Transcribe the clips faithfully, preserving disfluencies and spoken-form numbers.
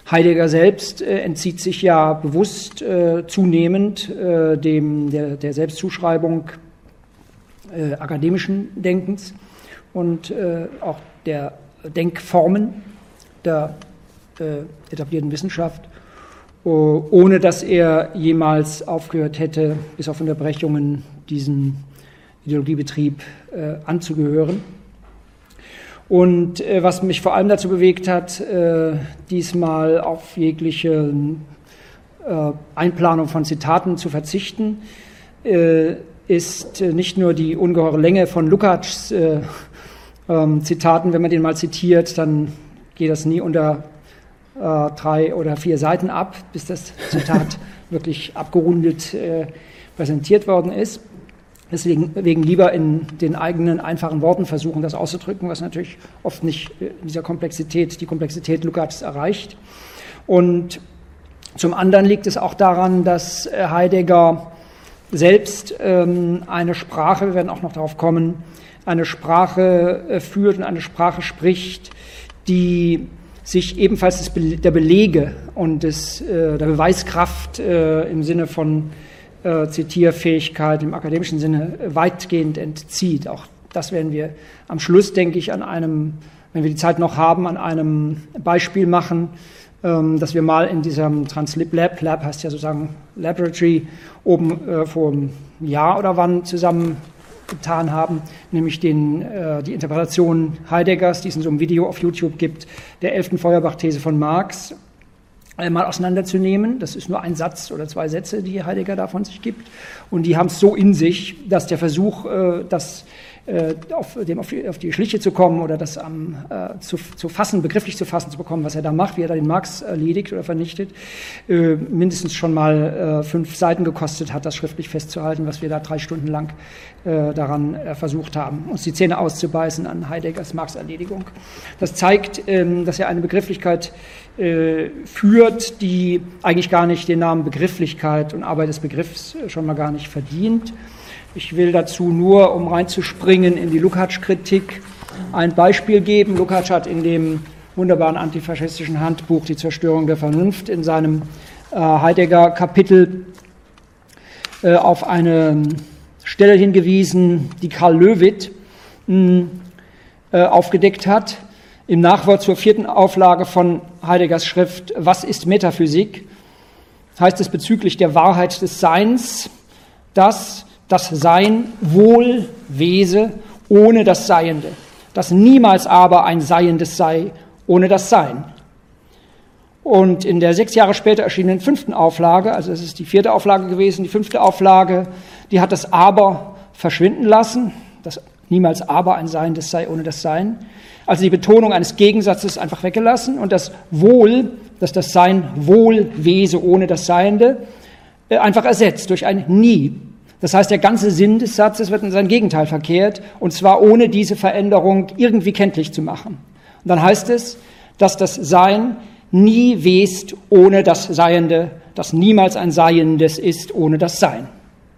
Heidegger selbst äh, entzieht sich ja bewusst äh, zunehmend äh, dem, der, der Selbstzuschreibung äh, akademischen Denkens und äh, auch der Denkformen der äh, etablierten Wissenschaft, ohne dass er jemals aufgehört hätte, bis auf Unterbrechungen diesen Ideologiebetrieb äh, anzugehören. Und äh, was mich vor allem dazu bewegt hat, äh, diesmal auf jegliche äh, Einplanung von Zitaten zu verzichten, äh, ist äh, nicht nur die ungeheure Länge von Lukács äh, äh, Zitaten. Wenn man den mal zitiert, dann geht das nie unter äh, drei oder vier Seiten ab, bis das Zitat wirklich abgerundet äh, präsentiert worden ist. Deswegen wegen lieber in den eigenen einfachen Worten versuchen, das auszudrücken, was natürlich oft nicht in dieser Komplexität, die Komplexität Lukács erreicht. Und zum anderen liegt es auch daran, dass Heidegger selbst ähm, eine Sprache, wir werden auch noch darauf kommen, eine Sprache äh, führt und eine Sprache spricht, die sich ebenfalls des Be- der Belege und des, äh, der Beweiskraft äh, im Sinne von Äh, Zitierfähigkeit im akademischen Sinne weitgehend entzieht. Auch das werden wir am Schluss, denke ich, an einem, wenn wir die Zeit noch haben, an einem Beispiel machen, ähm, dass wir mal in diesem Translib Lab, Lab heißt ja sozusagen Laboratory, oben äh, vor einem Jahr oder wann zusammen getan haben, nämlich den, äh, die Interpretation Heideggers, die es in so einem Video auf YouTube gibt, der elften Feuerbach-These von Marx, mal auseinanderzunehmen. Das ist nur ein Satz oder zwei Sätze, die Heidegger da von sich gibt. Und die haben es so in sich, dass der Versuch, das auf, dem auf, die, auf die Schliche zu kommen oder das am, äh, zu, zu fassen, begrifflich zu fassen zu bekommen, was er da macht, wie er da den Marx erledigt oder vernichtet, äh, mindestens schon mal äh, fünf Seiten gekostet hat, das schriftlich festzuhalten, was wir da drei Stunden lang äh, daran äh, versucht haben, uns die Zähne auszubeißen an Heideggers Marx-Erledigung. Das zeigt, ähm, dass er eine Begrifflichkeit äh, führt, die eigentlich gar nicht den Namen Begrifflichkeit und Arbeit des Begriffs äh, schon mal gar nicht verdient. Ich will dazu nur, um reinzuspringen in die Lukács-Kritik, ein Beispiel geben. Lukács hat in dem wunderbaren antifaschistischen Handbuch Die Zerstörung der Vernunft in seinem äh, Heidegger-Kapitel äh, auf eine Stelle hingewiesen, die Karl Löwith mh, äh, aufgedeckt hat. Im Nachwort zur vierten Auflage von Heideggers Schrift Was ist Metaphysik? Heißt es bezüglich der Wahrheit des Seins, dass das Sein wohl wese ohne das Seiende, dass niemals aber ein Seiendes sei ohne das Sein. Und in der sechs Jahre später erschienenen fünften Auflage, also das ist die vierte Auflage gewesen, die fünfte Auflage, die hat das Aber verschwinden lassen, dass niemals aber ein Seiendes sei ohne das Sein. Also die Betonung eines Gegensatzes einfach weggelassen und das Wohl, dass das Sein wohl wese ohne das Seiende, einfach ersetzt durch ein Nie. Das heißt, der ganze Sinn des Satzes wird in sein Gegenteil verkehrt, und zwar ohne diese Veränderung irgendwie kenntlich zu machen. Und dann heißt es, dass das Sein nie west ohne das Seiende, dass niemals ein Seiendes ist ohne das Sein.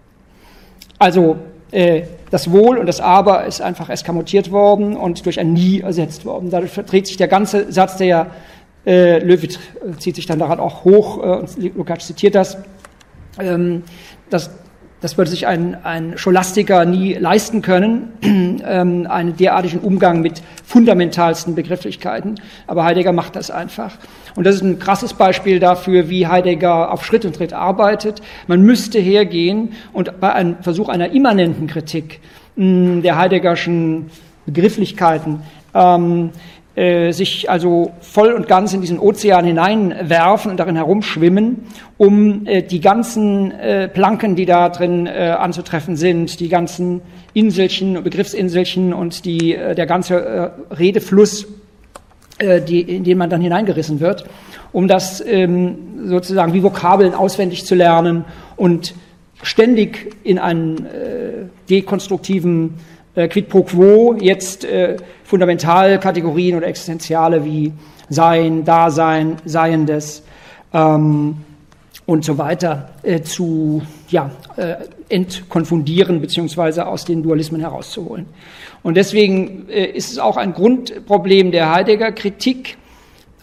Also äh, das Wohl und das Aber ist einfach eskamotiert worden und durch ein Nie ersetzt worden. Dadurch verdreht sich der ganze Satz, der ja, äh, Löwith zieht sich dann daran auch hoch, äh, und Lukács zitiert das, ähm, dass Das würde sich ein, ein Scholastiker nie leisten können, ähm, einen derartigen Umgang mit fundamentalsten Begrifflichkeiten. Aber Heidegger macht das einfach. Und das ist ein krasses Beispiel dafür, wie Heidegger auf Schritt und Tritt arbeitet. Man müsste hergehen und bei einem Versuch einer immanenten Kritik mh, der Heideggerschen Begrifflichkeiten ähm, sich also voll und ganz in diesen Ozean hineinwerfen und darin herumschwimmen, um äh, die ganzen äh, Planken, die da drin äh, anzutreffen sind, die ganzen Inselchen, Begriffsinselchen und die, äh, der ganze äh, Redefluss, äh, die, in den man dann hineingerissen wird, um das ähm, sozusagen wie Vokabeln auswendig zu lernen und ständig in einen äh, dekonstruktiven Quid pro quo jetzt äh, Fundamentalkategorien oder Existenziale wie Sein, Dasein, Seiendes ähm, und so weiter äh, zu ja, äh, entkonfundieren beziehungsweise aus den Dualismen herauszuholen. Und deswegen äh, ist es auch ein Grundproblem der Heidegger-Kritik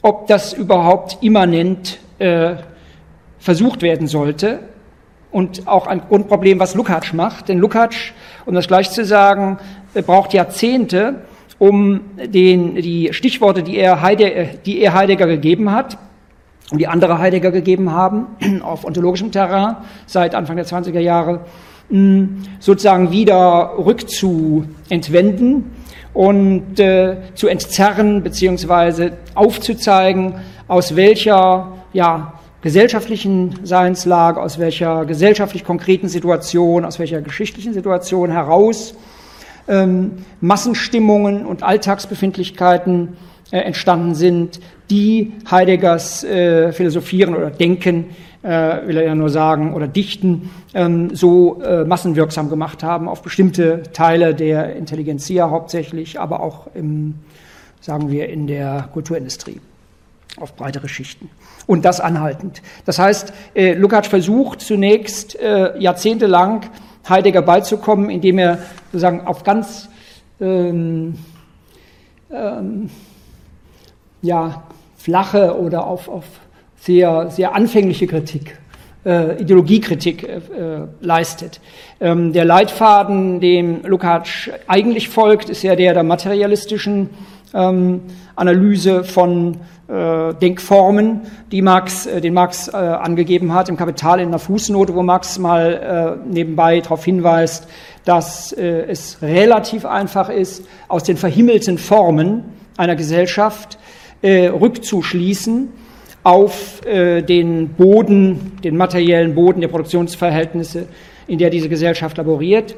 ob das überhaupt immanent äh, versucht werden sollte. Und auch ein Grundproblem, was Lukács macht. Denn Lukács, um das gleich zu sagen, braucht Jahrzehnte, um den, die Stichworte, die er, Heide, die er Heidegger gegeben hat und die andere Heidegger gegeben haben, auf ontologischem Terrain seit Anfang der zwanziger Jahre, sozusagen wieder rückzuentwenden und äh, zu entzerren beziehungsweise aufzuzeigen, aus welcher ja, gesellschaftlichen Seinslage, aus welcher gesellschaftlich konkreten Situation, aus welcher geschichtlichen Situation heraus ähm, Massenstimmungen und Alltagsbefindlichkeiten äh, entstanden sind, die Heideggers äh, Philosophieren oder Denken, äh, will er ja nur sagen, oder Dichten ähm, so äh, massenwirksam gemacht haben auf bestimmte Teile der Intelligenzia hauptsächlich, aber auch im, sagen wir, in der Kulturindustrie, auf breitere Schichten. Und das anhaltend. Das heißt, äh, Lukács versucht zunächst äh, jahrzehntelang Heidegger beizukommen, indem er sozusagen auf ganz ähm, ähm, ja, flache oder auf, auf sehr, sehr anfängliche Kritik, äh, Ideologiekritik äh, leistet. Ähm, der Leitfaden, dem Lukács eigentlich folgt, ist ja der der materialistischen ähm, Analyse von äh, Denkformen, die Marx, äh, den Marx äh, angegeben hat, im Kapital in einer Fußnote, wo Marx mal äh, nebenbei darauf hinweist, dass äh, es relativ einfach ist, aus den verhimmelten Formen einer Gesellschaft äh, rückzuschließen auf äh, den Boden, den materiellen Boden der Produktionsverhältnisse, in der diese Gesellschaft laboriert.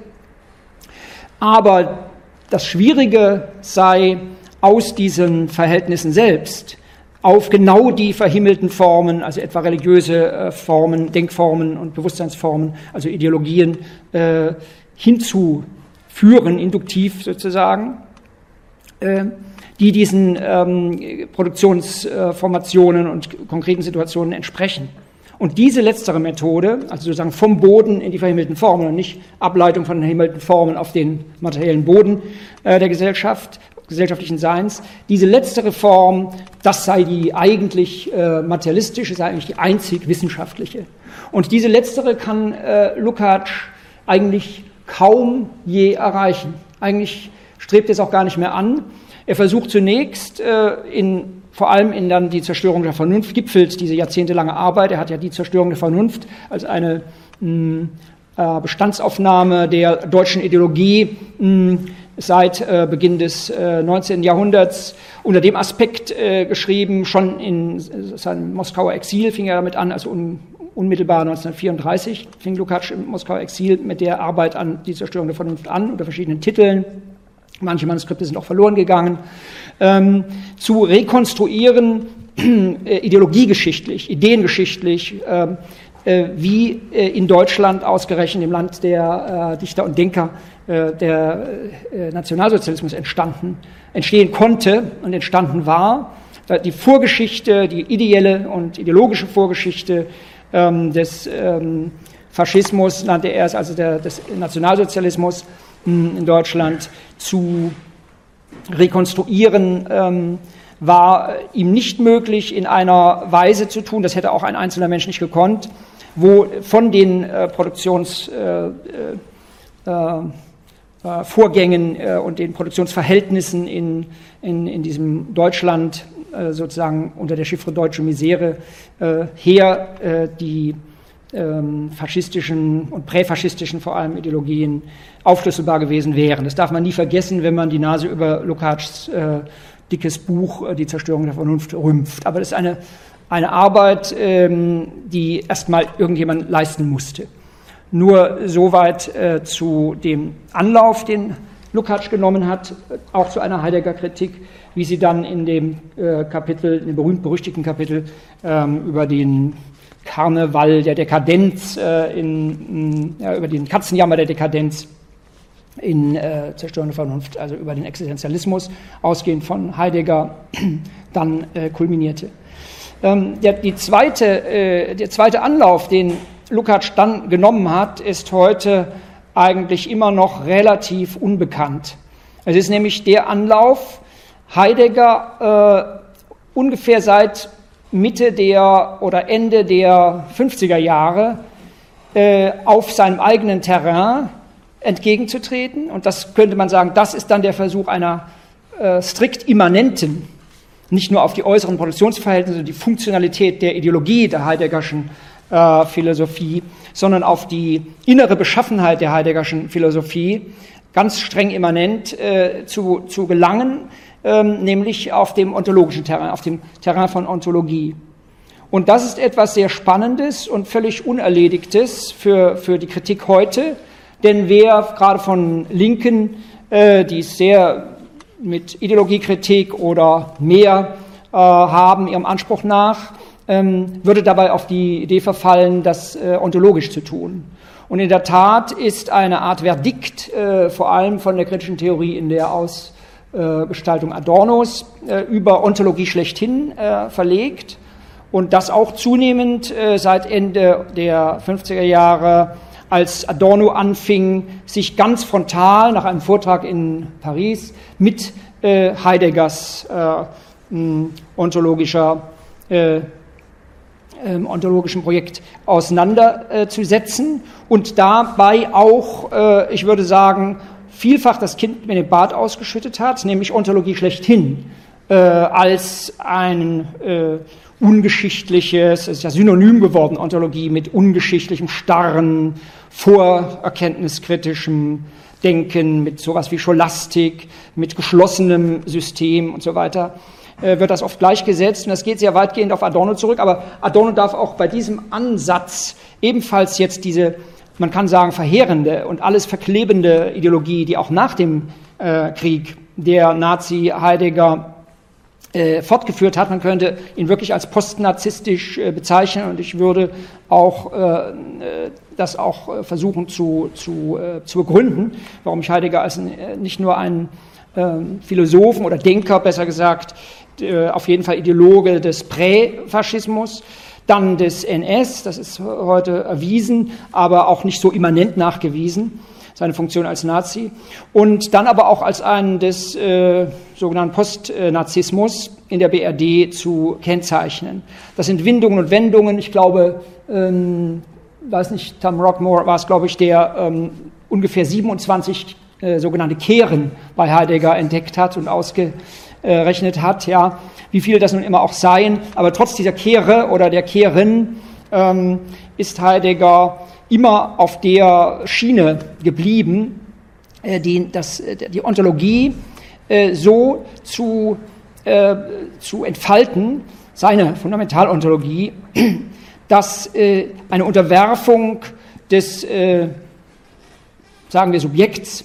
Aber das Schwierige sei, aus diesen Verhältnissen selbst auf genau die verhimmelten Formen, also etwa religiöse äh, Formen, Denkformen und Bewusstseinsformen, also Ideologien, äh, hinzuführen, induktiv sozusagen, äh, die diesen ähm, Produktionsformationen und konkreten Situationen entsprechen. Und diese letztere Methode, also sozusagen vom Boden in die verhimmelten Formen und nicht Ableitung von den verhimmelten Formen auf den materiellen Boden äh, der Gesellschaft, gesellschaftlichen Seins, diese letztere Form, das sei die eigentlich äh, materialistische, sei eigentlich die einzig wissenschaftliche. Und diese letztere kann äh, Lukács eigentlich kaum je erreichen. Eigentlich strebt es auch gar nicht mehr an. Er versucht zunächst, äh, in, vor allem in dann die Zerstörung der Vernunft, gipfelt diese jahrzehntelange Arbeit. Er hat ja die Zerstörung der Vernunft als eine mh, äh, Bestandsaufnahme der deutschen Ideologie mh, seit äh, Beginn des äh, neunzehnten Jahrhunderts unter dem Aspekt äh, geschrieben, schon in seinem Moskauer Exil fing er damit an, also un, unmittelbar neunzehnhundertvierunddreißig fing Lukács im Moskauer Exil mit der Arbeit an die Zerstörung der Vernunft an, unter verschiedenen Titeln. Manche Manuskripte sind auch verloren gegangen, ähm, zu rekonstruieren, äh, ideologiegeschichtlich, ideengeschichtlich, äh, äh, wie äh, in Deutschland ausgerechnet, im Land der äh, Dichter und Denker, äh, der äh, Nationalsozialismus entstanden, entstehen konnte und entstanden war. Die Vorgeschichte, die ideelle und ideologische Vorgeschichte ähm, des ähm, Faschismus, nannte er es, also der, des Nationalsozialismus in Deutschland zu rekonstruieren, ähm, war ihm nicht möglich, in einer Weise zu tun, das hätte auch ein einzelner Mensch nicht gekonnt, wo von den äh, Produktionsvorgängen äh, äh, Vorgängen, äh, und den Produktionsverhältnissen in, in, in diesem Deutschland äh, sozusagen unter der Chiffre deutsche Misere äh, her äh, die ähm, faschistischen und präfaschistischen vor allem Ideologien aufschlüsselbar gewesen wären. Das darf man nie vergessen, wenn man die Nase über Lukács äh, dickes Buch, äh, Die Zerstörung der Vernunft, rümpft. Aber das ist eine, eine Arbeit, ähm, die erstmal irgendjemand leisten musste. Nur soweit äh, zu dem Anlauf, den Lukács genommen hat, auch zu einer Heidegger-Kritik, wie sie dann in dem äh, Kapitel, in dem berühmt-berüchtigten Kapitel ähm, über den Karneval der Dekadenz, äh, in, in, ja, über den Katzenjammer der Dekadenz in äh, Zerstörung der Vernunft, also über den Existenzialismus, ausgehend von Heidegger, dann äh, kulminierte. Ähm, der, die zweite, äh, der zweite Anlauf, den Lukács dann genommen hat, ist heute eigentlich immer noch relativ unbekannt. Es ist nämlich der Anlauf, Heidegger ungefähr seit Mitte der oder Ende der fünfziger Jahre äh, auf seinem eigenen Terrain entgegenzutreten. Und das könnte man sagen, das ist dann der Versuch einer äh, strikt immanenten, nicht nur auf die äußeren Produktionsverhältnisse, die Funktionalität der Ideologie der Heideggerschen äh, Philosophie, sondern auf die innere Beschaffenheit der Heideggerschen Philosophie ganz streng immanent äh, zu, zu gelangen, ähm, nämlich auf dem ontologischen Terrain, auf dem Terrain von Ontologie. Und das ist etwas sehr Spannendes und völlig Unerledigtes für, für die Kritik heute, denn wer gerade von Linken, äh, die es sehr mit Ideologiekritik oder mehr äh, haben, ihrem Anspruch nach, ähm, würde dabei auf die Idee verfallen, das äh, ontologisch zu tun. Und in der Tat ist eine Art Verdikt, äh, vor allem von der kritischen Theorie in der Ausgestaltung Adornos, äh, über Ontologie schlechthin äh, verlegt und das auch zunehmend äh, seit Ende der fünfziger Jahre, als Adorno anfing, sich ganz frontal nach einem Vortrag in Paris mit äh, Heideggers äh, mh, ontologischer äh, ähm, ontologischen Projekt auseinanderzusetzen äh, und dabei auch, äh, ich würde sagen, vielfach das Kind mit dem Bad ausgeschüttet hat, nämlich Ontologie schlechthin, äh, als ein äh, ungeschichtliches, es ist ja synonym geworden, Ontologie, mit ungeschichtlichem, starren, vorerkenntniskritischem Denken, mit sowas wie Scholastik, mit geschlossenem System und so weiter, äh, wird das oft gleichgesetzt. Und das geht sehr weitgehend auf Adorno zurück, aber Adorno darf auch bei diesem Ansatz ebenfalls jetzt diese, man kann sagen, verheerende und alles verklebende Ideologie, die auch nach dem äh, Krieg der Nazi-Heidegger Äh, fortgeführt hat. Man könnte ihn wirklich als postnarzisstisch äh, bezeichnen und ich würde auch äh, das auch äh, versuchen zu, zu, äh, zu begründen, warum ich Heidegger als äh, nicht nur einen äh, Philosophen oder Denker, besser gesagt, äh, auf jeden Fall Ideologe des Präfaschismus, dann des N S, das ist heute erwiesen, aber auch nicht so immanent nachgewiesen, seine Funktion als Nazi, und dann aber auch als einen des äh, sogenannten Postnazismus in der B R D zu kennzeichnen. Das sind Windungen und Wendungen. Ich glaube, ähm, weiß nicht, Tom Rockmore war es, glaube ich, der ähm, ungefähr siebenundzwanzig äh, sogenannte Kehren bei Heidegger entdeckt hat und ausgerechnet hat, ja, wie viele das nun immer auch seien. Aber trotz dieser Kehre oder der Kehren ähm, ist Heidegger immer auf der Schiene geblieben, äh, die, das, die Ontologie äh, so zu, äh, zu entfalten, seine Fundamentalontologie, dass äh, eine Unterwerfung des, äh, sagen wir, Subjekts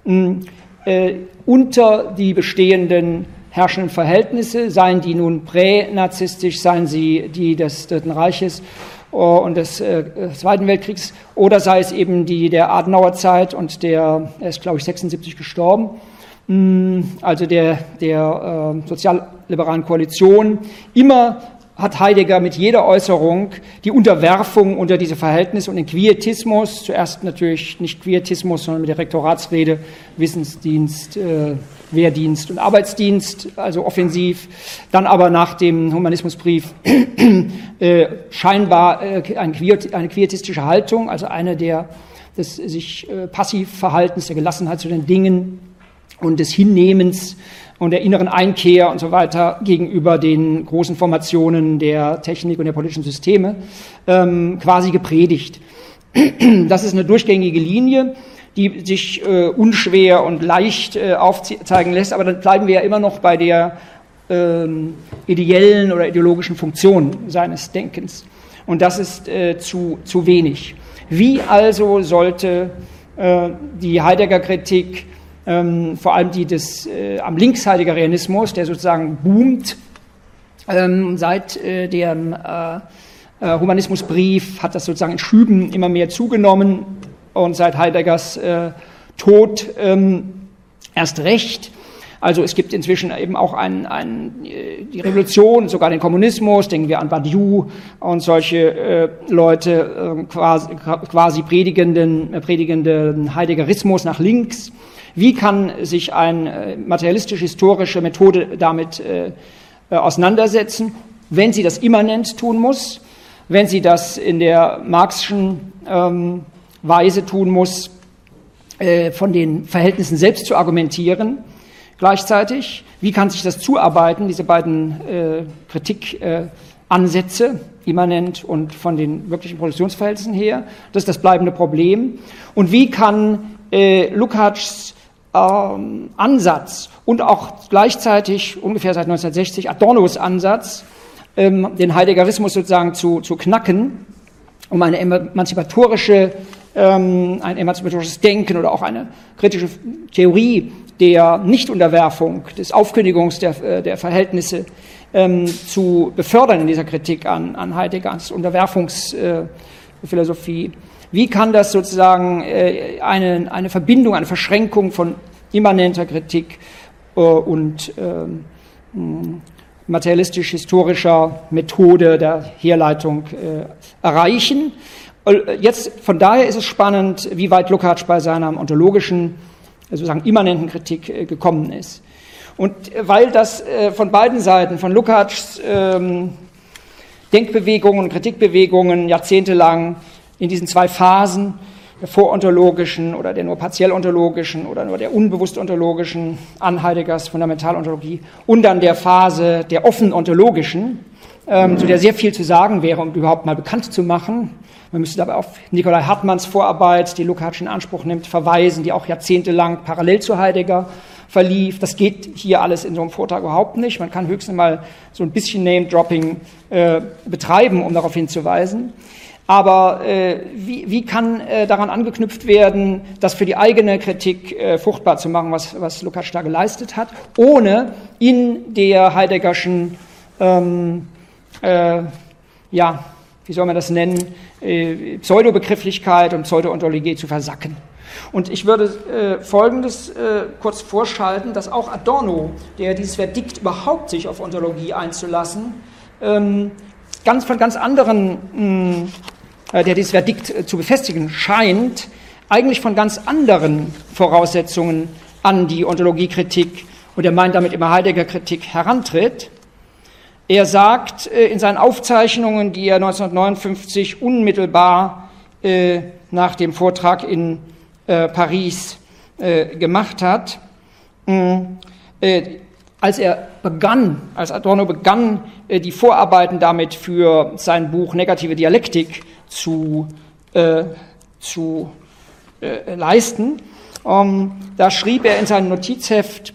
äh, unter die bestehenden herrschenden Verhältnisse, seien die nun pränarzistisch, seien sie die des Dritten Reiches und des äh, Zweiten Weltkriegs, oder sei es eben die der Adenauerzeit und der, er ist glaube ich sechsundsiebzig gestorben, mh, also der, der äh, sozialliberalen Koalition. Immer hat Heidegger mit jeder Äußerung die Unterwerfung unter diese Verhältnisse und den Quietismus, zuerst natürlich nicht Quietismus, sondern mit der Rektoratsrede, Wissensdienst, äh, Wehrdienst und Arbeitsdienst, also offensiv, dann aber nach dem Humanismusbrief äh, scheinbar äh, ein Quiet, eine quietistische Haltung, also eine der des sich äh, Passivverhaltens, der Gelassenheit zu den Dingen und des Hinnehmens und der inneren Einkehr und so weiter gegenüber den großen Formationen der Technik und der politischen Systeme ähm, quasi gepredigt. Das ist eine durchgängige Linie, die sich äh, unschwer und leicht äh, aufzeigen lässt, aber dann bleiben wir ja immer noch bei der ähm, ideellen oder ideologischen Funktion seines Denkens. Und das ist äh, zu, zu wenig. Wie also sollte äh, die Heidegger-Kritik, ähm, vor allem die des äh, am Links-Heideggerianismus, der sozusagen boomt, ähm, seit äh, dem äh, äh, Humanismusbrief hat das sozusagen in Schüben immer mehr zugenommen und seit Heideggers äh, Tod ähm, erst recht. Also es gibt inzwischen eben auch ein, ein, die Revolution, sogar den Kommunismus, denken wir an Badiou und solche äh, Leute, äh, quasi, quasi predigenden, äh, predigenden Heideggerismus nach links. Wie kann sich eine materialistisch-historische Methode damit äh, äh, auseinandersetzen, wenn sie das immanent tun muss, wenn sie das in der Marxischen ähm, Weise tun muss, äh, von den Verhältnissen selbst zu argumentieren. Gleichzeitig, wie kann sich das zuarbeiten, diese beiden äh, Kritikansätze, äh, immanent und von den wirklichen Produktionsverhältnissen her? Das ist das bleibende Problem. Und wie kann äh, Lukács ähm, Ansatz und auch gleichzeitig, ungefähr seit neunzehnhundertsechzig, Adornos Ansatz, ähm, den Heideggerismus sozusagen zu, zu knacken, um eine emanzipatorische, ähm, ein emanzipatorisches Denken oder auch eine kritische Theorie der Nichtunterwerfung, des Aufkündigungs der, der Verhältnisse ähm, zu befördern in dieser Kritik an, an Heidegger, an Unterwerfungsphilosophie. Äh, Wie kann das sozusagen äh, eine, eine Verbindung, eine Verschränkung von immanenter Kritik äh, und äh, materialistisch-historischer Methode der Herleitung äh, erreichen? Jetzt, von daher ist es spannend, wie weit Lukács bei seiner ontologischen, sozusagen immanenten Kritik äh, gekommen ist. Und weil das äh, von beiden Seiten, von Lukács ähm, Denkbewegungen, Kritikbewegungen jahrzehntelang in diesen zwei Phasen, der vorontologischen oder der nur partiell ontologischen oder nur der unbewusst ontologischen an Heideggers Fundamentalontologie und dann der Phase der offen ontologischen, ähm, zu der sehr viel zu sagen wäre, um überhaupt mal bekannt zu machen. Man müsste dabei auf Nikolai Hartmanns Vorarbeit, die Lukács in Anspruch nimmt, verweisen, die auch jahrzehntelang parallel zu Heidegger verlief. Das geht hier alles in so einem Vortrag überhaupt nicht. Man kann höchstens mal so ein bisschen Name-Dropping äh, betreiben, um darauf hinzuweisen. Aber äh, wie, wie kann äh, daran angeknüpft werden, das für die eigene Kritik äh, fruchtbar zu machen, was, was Lukács da geleistet hat, ohne in der Heideggerschen, ähm, äh, ja, wie soll man das nennen, äh, Pseudobegrifflichkeit und Pseudoontologie zu versacken. Und ich würde äh, Folgendes äh, kurz vorschalten, dass auch Adorno, der dieses Verdikt überhaupt sich auf Ontologie einzulassen, ähm, ganz von ganz anderen, mh, äh, der dieses Verdikt äh, zu befestigen scheint, eigentlich von ganz anderen Voraussetzungen an die Ontologiekritik, und er meint damit immer Heidegger-Kritik, herantritt. Er sagt äh, in seinen Aufzeichnungen, die er neunzehnhundertneunundfünfzig unmittelbar äh, nach dem Vortrag in äh, Paris äh, gemacht hat, mh, äh, als er begann, als Adorno begann, äh, die Vorarbeiten damit für sein Buch Negative Dialektik zu, äh, zu äh, leisten, ähm, da schrieb er in seinem Notizheft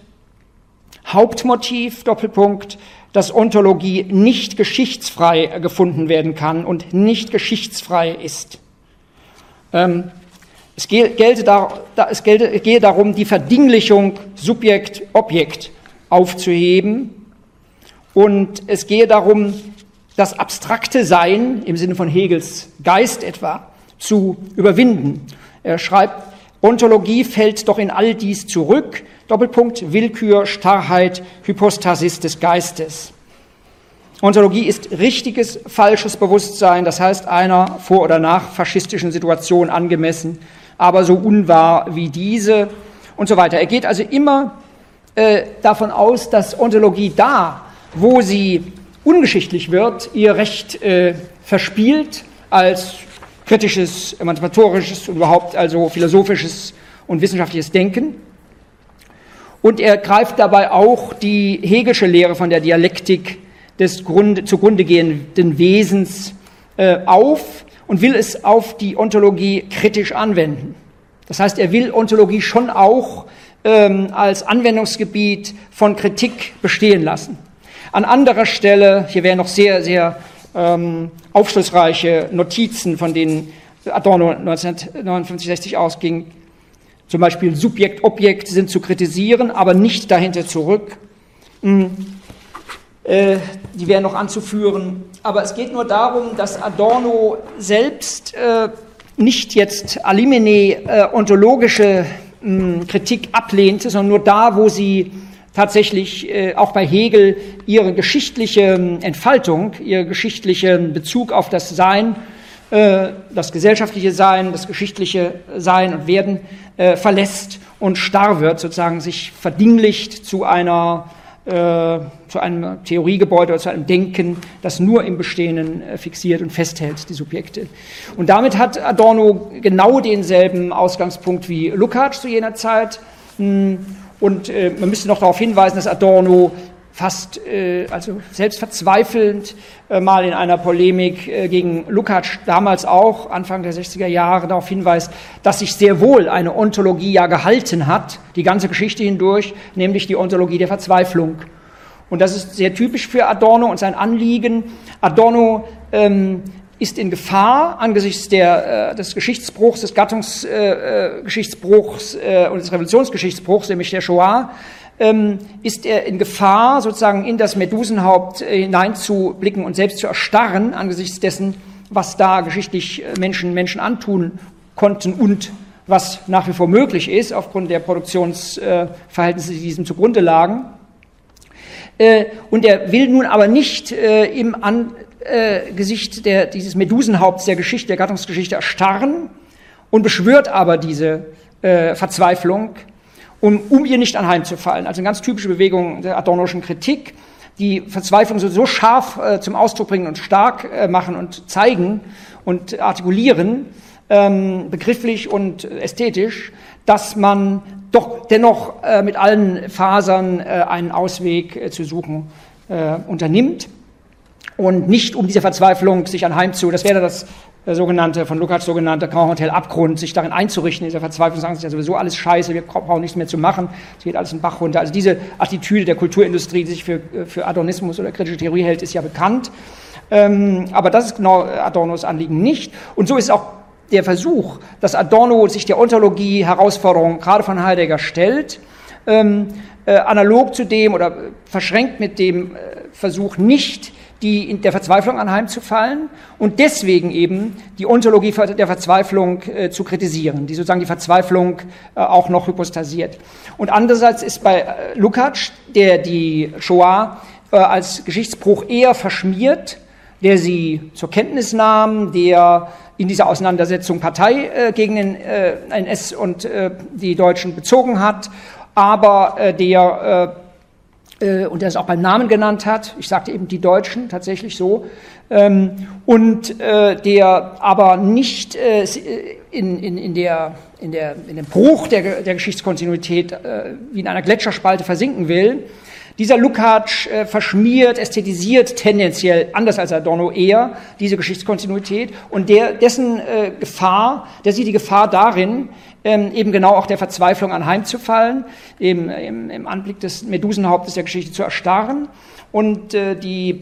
Hauptmotiv, Doppelpunkt, dass Ontologie nicht geschichtsfrei gefunden werden kann und nicht geschichtsfrei ist. Ähm, es, gelte da, es gelte, gehe darum, die Verdinglichung Subjekt-Objekt aufzuheben, und es gehe darum, das abstrakte Sein im Sinne von Hegels Geist etwa zu überwinden. Er schreibt, Ontologie fällt doch in all dies zurück, Doppelpunkt, Willkür, Starrheit, Hypostasis des Geistes. Ontologie ist richtiges, falsches Bewusstsein, das heißt einer vor oder nach faschistischen Situation angemessen, aber so unwahr wie diese und so weiter. Er geht also immer äh, davon aus, dass Ontologie da, wo sie ungeschichtlich wird, ihr Recht äh, verspielt als kritisches, emanzipatorisches und überhaupt also philosophisches und wissenschaftliches Denken. Und er greift dabei auch die Hegelsche Lehre von der Dialektik des Grund, zugrunde gehenden Wesens äh, auf und will es auf die Ontologie kritisch anwenden. Das heißt, er will Ontologie schon auch ähm, als Anwendungsgebiet von Kritik bestehen lassen. An anderer Stelle, hier wären noch sehr, sehr ähm, aufschlussreiche Notizen, von denen Adorno neunzehnhundertneunundfünfzig sechzig ausging, zum Beispiel Subjekt, Objekt sind zu kritisieren, aber nicht dahinter zurück. Hm. Äh, die wären noch anzuführen. Aber es geht nur darum, dass Adorno selbst äh, nicht jetzt alimene äh, ontologische mh, Kritik ablehnte, sondern nur da, wo sie tatsächlich äh, auch bei Hegel ihre geschichtliche Entfaltung, ihren geschichtlichen Bezug auf das Sein, äh, das gesellschaftliche Sein, das geschichtliche Sein und Werden äh, verlässt und starr wird, sozusagen sich verdinglicht zu einer äh, zu einem Theoriegebäude oder zu einem Denken, das nur im Bestehenden äh, fixiert und festhält, die Subjekte. Und damit hat Adorno genau denselben Ausgangspunkt wie Lukács zu jener Zeit. Und äh, man müsste noch darauf hinweisen, dass Adorno fast, äh, also selbst verzweifelnd, äh, mal in einer Polemik äh, gegen Lukács damals auch, Anfang der sechziger Jahre, darauf hinweist, dass sich sehr wohl eine Ontologie ja gehalten hat, die ganze Geschichte hindurch, nämlich die Ontologie der Verzweiflung. Und das ist sehr typisch für Adorno und sein Anliegen. Adorno ähm, ist in Gefahr angesichts der, äh, des Geschichtsbruchs, des Gattungsgeschichtsbruchs äh, äh, und des Revolutionsgeschichtsbruchs, nämlich der Shoah, ähm, ist er in Gefahr, sozusagen in das Medusenhaupt äh, hineinzublicken und selbst zu erstarren angesichts dessen, was da geschichtlich Menschen, Menschen antun konnten und was nach wie vor möglich ist, aufgrund der Produktionsverhältnisse, die diesem zugrunde lagen. Äh, und er will nun aber nicht äh, im An Äh, Gesicht der, dieses Medusenhaupts der Geschichte, der Gattungsgeschichte erstarren und beschwört aber diese äh, Verzweiflung, um, um ihr nicht anheimzufallen. Also eine ganz typische Bewegung der adornoischen Kritik, die Verzweiflung so, so scharf äh, zum Ausdruck bringen und stark äh, machen und zeigen und artikulieren, ähm, begrifflich und ästhetisch, dass man doch dennoch äh, mit allen Fasern äh, einen Ausweg äh, zu suchen äh, unternimmt. Und nicht um diese Verzweiflung sich anheimzu, das wäre das äh, sogenannte, von Lukács sogenannte Grand Hotel Abgrund, sich darin einzurichten, in dieser Verzweiflung, sagen, es ist ja sowieso alles scheiße, wir brauchen nichts mehr zu machen, es geht alles in den Bach runter. Also diese Attitüde der Kulturindustrie, die sich für, für Adonismus oder kritische Theorie hält, ist ja bekannt. Ähm, aber das ist genau Adornos Anliegen nicht. Und so ist auch der Versuch, dass Adorno sich der Ontologie-Herausforderung gerade von Heidegger stellt, ähm, äh, analog zu dem oder verschränkt mit dem äh, Versuch nicht, die in der Verzweiflung anheimzufallen und deswegen eben die Ontologie der Verzweiflung äh, zu kritisieren, die sozusagen die Verzweiflung äh, auch noch hypostasiert. Und andererseits ist bei äh, Lukács, der die Shoah äh, als Geschichtsbruch eher verschmiert, der sie zur Kenntnis nahm, der in dieser Auseinandersetzung Partei äh, gegen den äh, N S und äh, die Deutschen bezogen hat, aber äh, der äh, und der es auch beim Namen genannt hat, ich sagte eben die Deutschen, tatsächlich so, ähm, und äh, der aber nicht äh, in, in, in, der, in, der, in dem Bruch der, der Geschichtskontinuität äh, wie in einer Gletscherspalte versinken will. Dieser Lukács äh, verschmiert, ästhetisiert tendenziell, anders als Adorno eher, diese Geschichtskontinuität und der, dessen äh, Gefahr, der sieht die Gefahr darin, ähm, eben genau auch der Verzweiflung anheimzufallen, eben im, im Anblick des Medusenhauptes der Geschichte zu erstarren und äh, die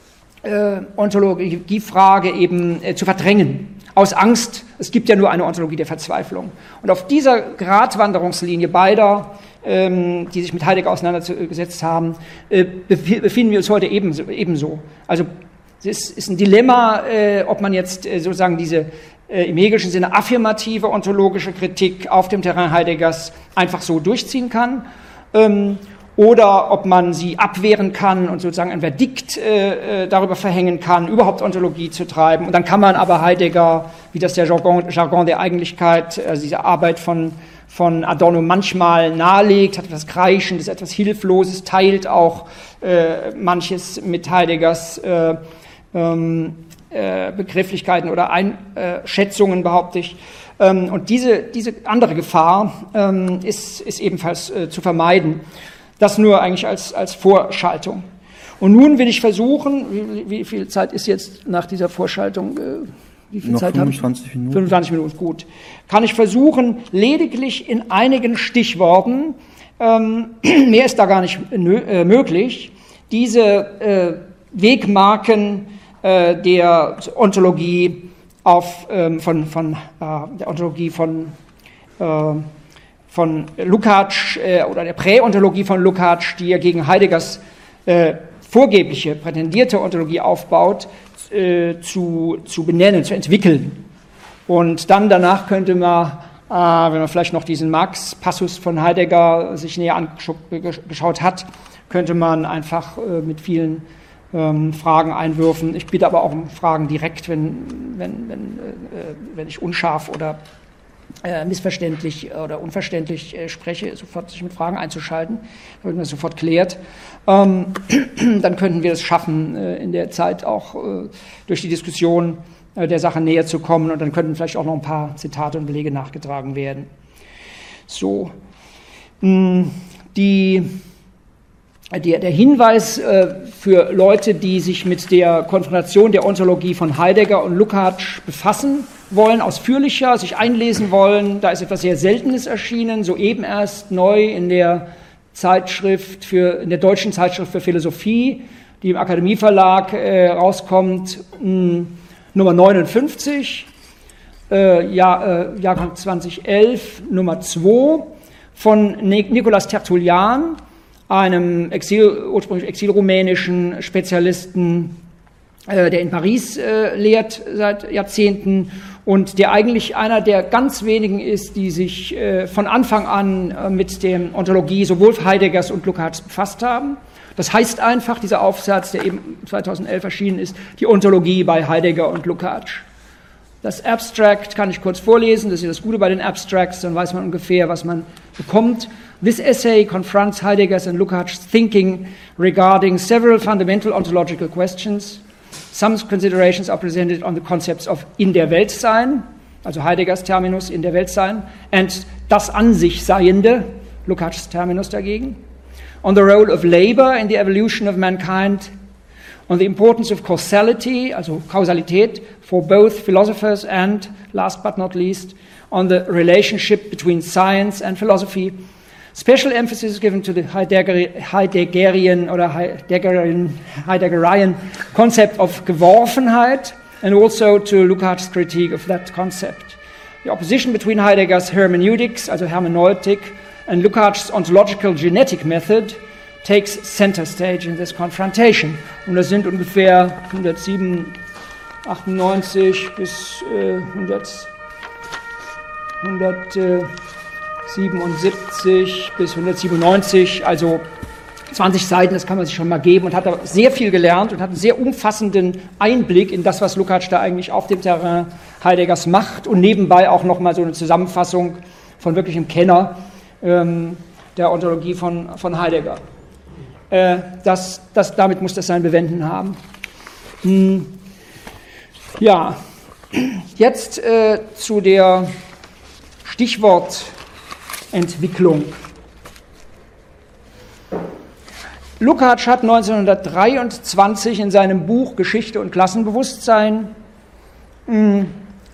äh, Ontologiefrage eben äh, zu verdrängen, aus Angst, es gibt ja nur eine Ontologie der Verzweiflung. Und auf dieser Gratwanderungslinie beider, ähm, die sich mit Heidegger auseinandergesetzt haben, äh, befinden wir uns heute ebenso. ebenso. Also es ist, ist ein Dilemma, äh, ob man jetzt äh, sozusagen diese äh, im hegelischen Sinne affirmative ontologische Kritik auf dem Terrain Heideggers einfach so durchziehen kann, ähm, oder ob man sie abwehren kann und sozusagen ein Verdikt äh, darüber verhängen kann, überhaupt Ontologie zu treiben. Und dann kann man aber Heidegger, wie das der Jargon, Jargon der Eigentlichkeit, also diese Arbeit von, von Adorno manchmal nahelegt, hat etwas Kreischendes, etwas Hilfloses, teilt auch äh, manches mit Heideggers äh, ähm, äh, Begrifflichkeiten oder Einschätzungen, behaupte ich. Ähm, und diese, diese andere Gefahr ähm, ist, ist ebenfalls äh, zu vermeiden. Das nur eigentlich als, als Vorschaltung. Und nun will ich versuchen, wie, wie viel Zeit ist jetzt nach dieser Vorschaltung? Äh, wie viel Noch Zeit fünfundzwanzig Minuten. fünfundzwanzig Minuten, gut. Kann ich versuchen, lediglich in einigen Stichworten, ähm, mehr ist da gar nicht nö, äh, möglich, diese äh, Wegmarken äh, der Ontologie auf, ähm, von, von, äh, der Ontologie von äh, von Lukács äh, oder der Präontologie von Lukács, die er gegen Heideggers äh, vorgebliche, prätendierte Ontologie aufbaut, äh, zu, zu benennen, zu entwickeln. Und dann danach könnte man, äh, wenn man vielleicht noch diesen Marx-Passus von Heidegger sich näher angeschaut hat, könnte man einfach äh, mit vielen ähm, Fragen einwürfen. Ich bitte aber auch um Fragen direkt, wenn, wenn, wenn, äh, wenn ich unscharf oder äh, missverständlich oder unverständlich äh, spreche, sofort sich mit Fragen einzuschalten, damit man das sofort klärt. Ähm, dann könnten wir es schaffen, äh, in der Zeit auch äh, durch die Diskussion äh, der Sache näher zu kommen, und dann könnten vielleicht auch noch ein paar Zitate und Belege nachgetragen werden. So, mh, die... Der, der Hinweis äh, für Leute, die sich mit der Konfrontation der Ontologie von Heidegger und Lukács befassen wollen, ausführlicher sich einlesen wollen, da ist etwas sehr Seltenes erschienen, soeben erst neu in der Zeitschrift für, in der deutschen Zeitschrift für Philosophie, die im Akademieverlag äh, rauskommt, mh, Nummer neunundfünfzig, äh, Jahr, äh, Jahrgang zweitausendelf, Nummer zwei, von Nicolas Tertullian, einem Exil, ursprünglich exilrumänischen Spezialisten, äh, der in Paris äh, lehrt seit Jahrzehnten und der eigentlich einer der ganz wenigen ist, die sich äh, von Anfang an äh, mit der Ontologie sowohl Heideggers und Lukács befasst haben. Das heißt einfach, dieser Aufsatz, der eben zweitausendelf erschienen ist, die Ontologie bei Heidegger und Lukács. Das Abstract kann ich kurz vorlesen, das ist das Gute bei den Abstracts, dann weiß man ungefähr, was man bekommt. This essay confronts Heidegger's and Lukács' thinking regarding several fundamental ontological questions. Some considerations are presented on the concepts of in der Welt sein, also Heideggers Terminus in der Welt sein, and das an sich Seiende, Lukács' Terminus dagegen. On the role of labor in the evolution of mankind, on the importance of causality, also Kausalität, for both philosophers and, last but not least, on the relationship between science and philosophy. Special emphasis is given to the Heidegger, Heideggerian or Heideggerian, Heideggerian concept of Geworfenheit, and also to Lukács' critique of that concept. The opposition between Heidegger's hermeneutics, also Hermeneutik, and Lukács' ontological genetic method takes center stage in this confrontation. Und das sind ungefähr hundertsiebenundachtzig bis äh, hundertsiebenundsiebzig bis hundertsiebenundneunzig, also zwanzig Seiten, das kann man sich schon mal geben, und hat da sehr viel gelernt und hat einen sehr umfassenden Einblick in das, was Lukács da eigentlich auf dem Terrain Heideggers macht, und nebenbei auch nochmal so eine Zusammenfassung von wirklichem Kenner ähm, der Ontologie von, von Heidegger. Äh, das, das, damit muss das sein Bewenden haben. Hm. Ja, jetzt äh, zu der Stichwortentwicklung. Lukács hat neunzehnhundertdreiundzwanzig in seinem Buch Geschichte und Klassenbewusstsein mh,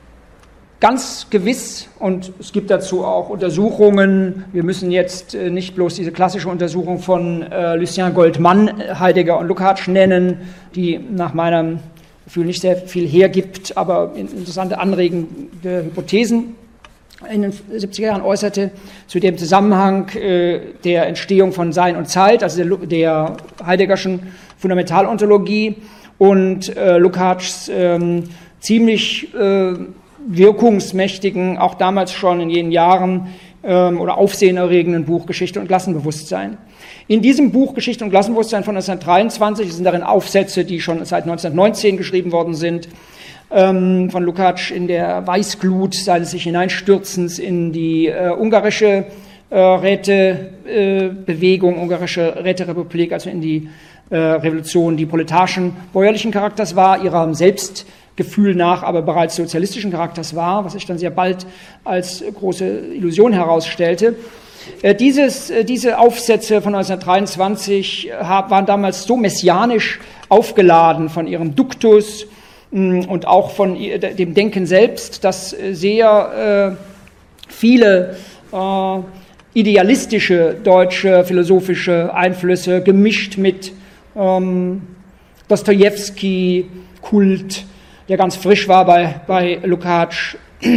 ganz gewiss, und es gibt dazu auch Untersuchungen, wir müssen jetzt äh, nicht bloß diese klassische Untersuchung von äh, Lucien Goldmann, Heidegger und Lukács nennen, die nach meinem Gefühl nicht sehr viel hergibt, aber interessante anregende Hypothesen in den siebziger Jahren äußerte, zu dem Zusammenhang äh, der Entstehung von Sein und Zeit, also der, der Heideggerschen Fundamentalontologie und äh, Lukács äh, ziemlich äh, wirkungsmächtigen, auch damals schon in jenen Jahren äh, oder aufsehenerregenden Buch Geschichte und Klassenbewusstsein. In diesem Buch Geschichte und Klassenbewusstsein von neunzehnhundertdreiundzwanzig sind darin Aufsätze, die schon seit neunzehnhundertneunzehn geschrieben worden sind, von Lukács in der Weißglut seines sich hineinstürzens in die äh, ungarische äh, Rätebewegung, äh, ungarische Räterepublik, also in die äh, Revolution, die proletarischen, bäuerlichen Charakters war, ihrem Selbstgefühl nach aber bereits sozialistischen Charakters war, was sich dann sehr bald als große Illusion herausstellte. Äh, dieses, äh, diese Aufsätze von neunzehnhundertdreiundzwanzig äh, waren damals so messianisch aufgeladen von ihrem Duktus und auch von dem Denken selbst, dass sehr äh, viele äh, idealistische deutsche philosophische Einflüsse gemischt mit ähm, Dostojewski, Kult, der ganz frisch war bei, bei Lukács,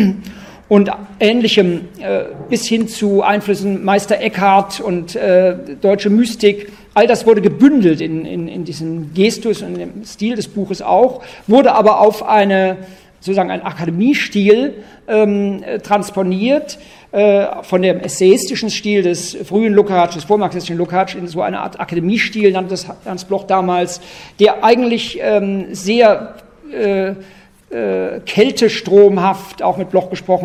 und ähnlichem, äh, bis hin zu Einflüssen Meister Eckhart und äh, deutsche Mystik. All das wurde gebündelt in, in, in diesem Gestus und im Stil des Buches auch, wurde aber auf eine, sozusagen einen Akademiestil ähm, transponiert, äh, von dem essayistischen Stil des frühen Lukács, des vormarxistischen Lukács, in so eine Art Akademiestil, nannte das Ernst Bloch damals, der eigentlich ähm, sehr äh, äh, kältestromhaft, auch mit Bloch gesprochen,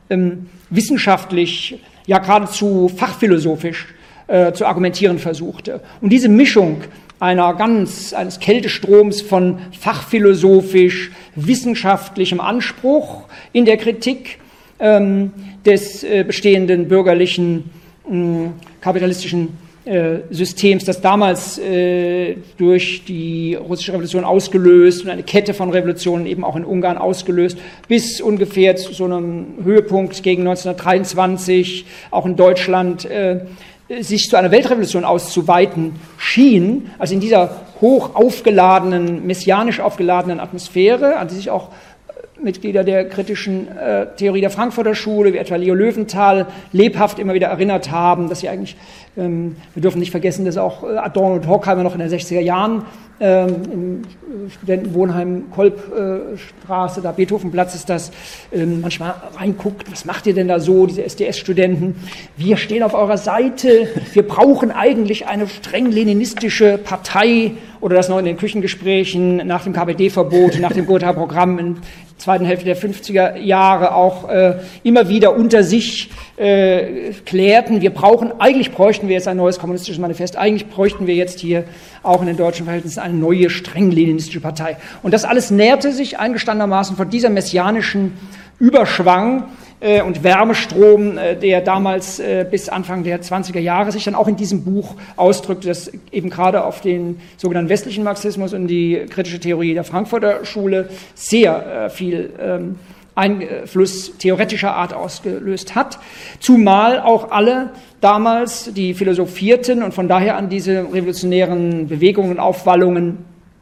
ähm, wissenschaftlich, ja geradezu fachphilosophisch äh, zu argumentieren versuchte. Und diese Mischung einer ganz, eines Kältestroms von fachphilosophisch wissenschaftlichem Anspruch in der Kritik ähm, des äh, bestehenden bürgerlichen äh, kapitalistischen äh, Systems, das damals äh, durch die russische Revolution ausgelöst und eine Kette von Revolutionen eben auch in Ungarn ausgelöst, bis ungefähr zu so einem Höhepunkt gegen neunzehnhundertdreiundzwanzig auch in Deutschland äh, sich zu einer Weltrevolution auszuweiten schien, also in dieser hoch aufgeladenen, messianisch aufgeladenen Atmosphäre, an die sich auch Mitglieder der kritischen äh, Theorie der Frankfurter Schule, wie etwa Leo Löwenthal, lebhaft immer wieder erinnert haben, dass sie eigentlich, ähm, wir dürfen nicht vergessen, dass auch äh, Adorno und Horkheimer noch in den sechziger Jahren ähm, im Studentenwohnheim Kolbstraße, äh, da Beethovenplatz ist das, ähm, manchmal reinguckt, was macht ihr denn da so, diese S D S-Studenten? Wir stehen auf eurer Seite, wir brauchen eigentlich eine streng leninistische Partei, oder das noch in den Küchengesprächen nach dem K P D-Verbot, nach dem Gotha-Programm in der zweiten Hälfte der fünfziger Jahre auch äh, immer wieder unter sich äh, klärten. Wir brauchen, eigentlich bräuchten wir jetzt ein neues kommunistisches Manifest, eigentlich bräuchten wir jetzt hier auch in den deutschen Verhältnissen eine neue, streng leninistische Partei. Und das alles nährte sich eingestandenermaßen von dieser messianischen Überschwang äh, und Wärmestrom, äh, der damals äh, bis Anfang der zwanziger Jahre sich dann auch in diesem Buch ausdrückte, das eben gerade auf den sogenannten westlichen Marxismus und die kritische Theorie der Frankfurter Schule sehr äh, viel ähm, Einfluss theoretischer Art ausgelöst hat, zumal auch alle damals, die philosophierten und von daher an diese revolutionären Bewegungen, Aufwallungen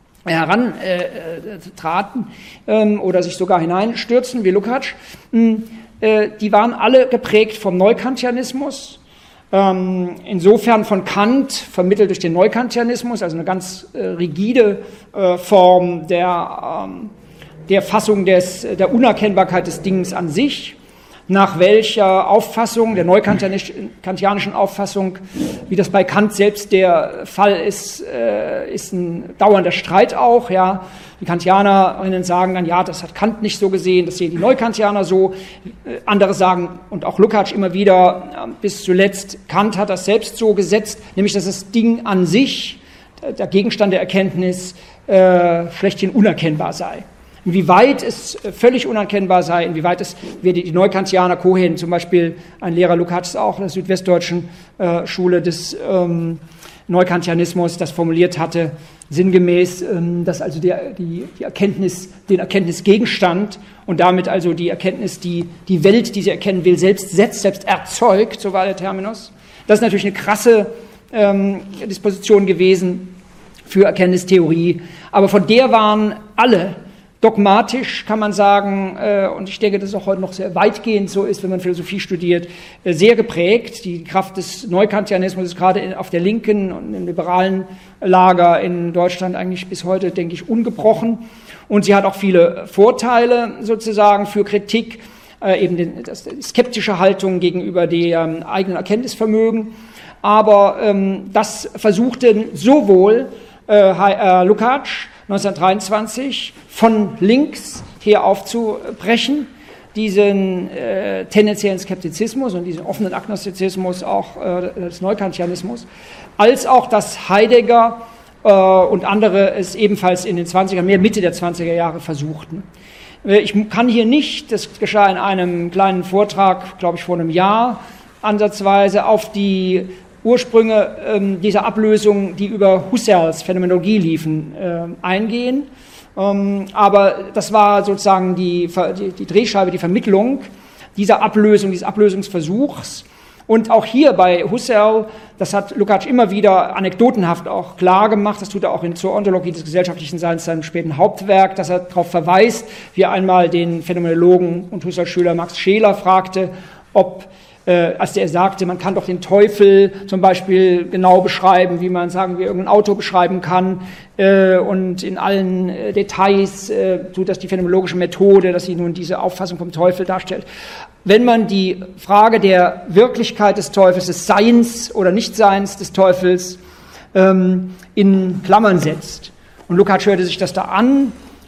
herantraten äh, ähm, oder sich sogar hineinstürzten, wie Lukács, mh, äh, die waren alle geprägt vom Neukantianismus, ähm, insofern von Kant, vermittelt durch den Neukantianismus, also eine ganz äh, rigide äh, Form der, ähm, der Fassung des, der Unerkennbarkeit des Dings an sich, nach welcher Auffassung, der neukantianischen Auffassung, wie das bei Kant selbst der Fall ist, äh, ist ein dauernder Streit auch. Ja. Die Kantianerinnen sagen dann, ja, das hat Kant nicht so gesehen, das sehen die Neukantianer so. Äh, andere sagen, und auch Lukács immer wieder, äh, bis zuletzt, Kant hat das selbst so gesetzt, nämlich dass das Ding an sich, der Gegenstand der Erkenntnis, äh, schlechthin unerkennbar sei. Inwieweit es völlig unerkennbar sei, inwieweit es, wie die Neukantianer, Cohen zum Beispiel, ein Lehrer Lukács auch der südwestdeutschen äh, Schule des ähm, Neukantianismus, das formuliert hatte, sinngemäß, ähm, dass also der, die, die Erkenntnis, den Erkenntnisgegenstand und damit also die Erkenntnis, die die Welt, die sie erkennen will, selbst setzt, selbst erzeugt, so war der Terminus. Das ist natürlich eine krasse ähm, Disposition gewesen für Erkenntnistheorie, aber von der waren alle dogmatisch, kann man sagen, äh, und ich denke, dass es auch heute noch sehr weitgehend so ist, wenn man Philosophie studiert, äh, sehr geprägt. Die Kraft des Neukantianismus ist gerade in, auf der linken und im liberalen Lager in Deutschland eigentlich bis heute, denke ich, ungebrochen. Und sie hat auch viele Vorteile sozusagen für Kritik, äh, eben den, das, die skeptische Haltung gegenüber dem eigenen Erkenntnisvermögen. Aber ähm, das versuchte sowohl äh, äh, Lukács neunzehnhundertdreiundzwanzig von links her aufzubrechen, diesen äh, tendenziellen Skeptizismus und diesen offenen Agnostizismus auch äh, des Neukantianismus, als auch, dass Heidegger äh, und andere es ebenfalls in den zwanziger, mehr Mitte der zwanziger Jahre versuchten. Äh, ich kann hier nicht, das geschah in einem kleinen Vortrag, glaube ich vor einem Jahr, ansatzweise auf die Ursprünge ähm, dieser Ablösung, die über Husserls Phänomenologie liefen, äh, eingehen. Ähm, aber das war sozusagen die, die, die Drehscheibe, die Vermittlung dieser Ablösung, dieses Ablösungsversuchs. Und auch hier bei Husserl, das hat Lukács immer wieder anekdotenhaft auch klar gemacht, das tut er auch in zur Ontologie des gesellschaftlichen Seins, seinem späten Hauptwerk, dass er darauf verweist, wie er einmal den Phänomenologen und Husserl-Schüler Max Scheler fragte, ob Äh, als der sagte, man kann doch den Teufel zum Beispiel genau beschreiben, wie man, sagen wir, irgendein Auto beschreiben kann äh, und in allen äh, Details äh, tut das die phänomenologische Methode, dass sie nun diese Auffassung vom Teufel darstellt. Wenn man die Frage der Wirklichkeit des Teufels, des Seins oder Nichtseins des Teufels ähm, in Klammern setzt, und Lukács hörte sich das da an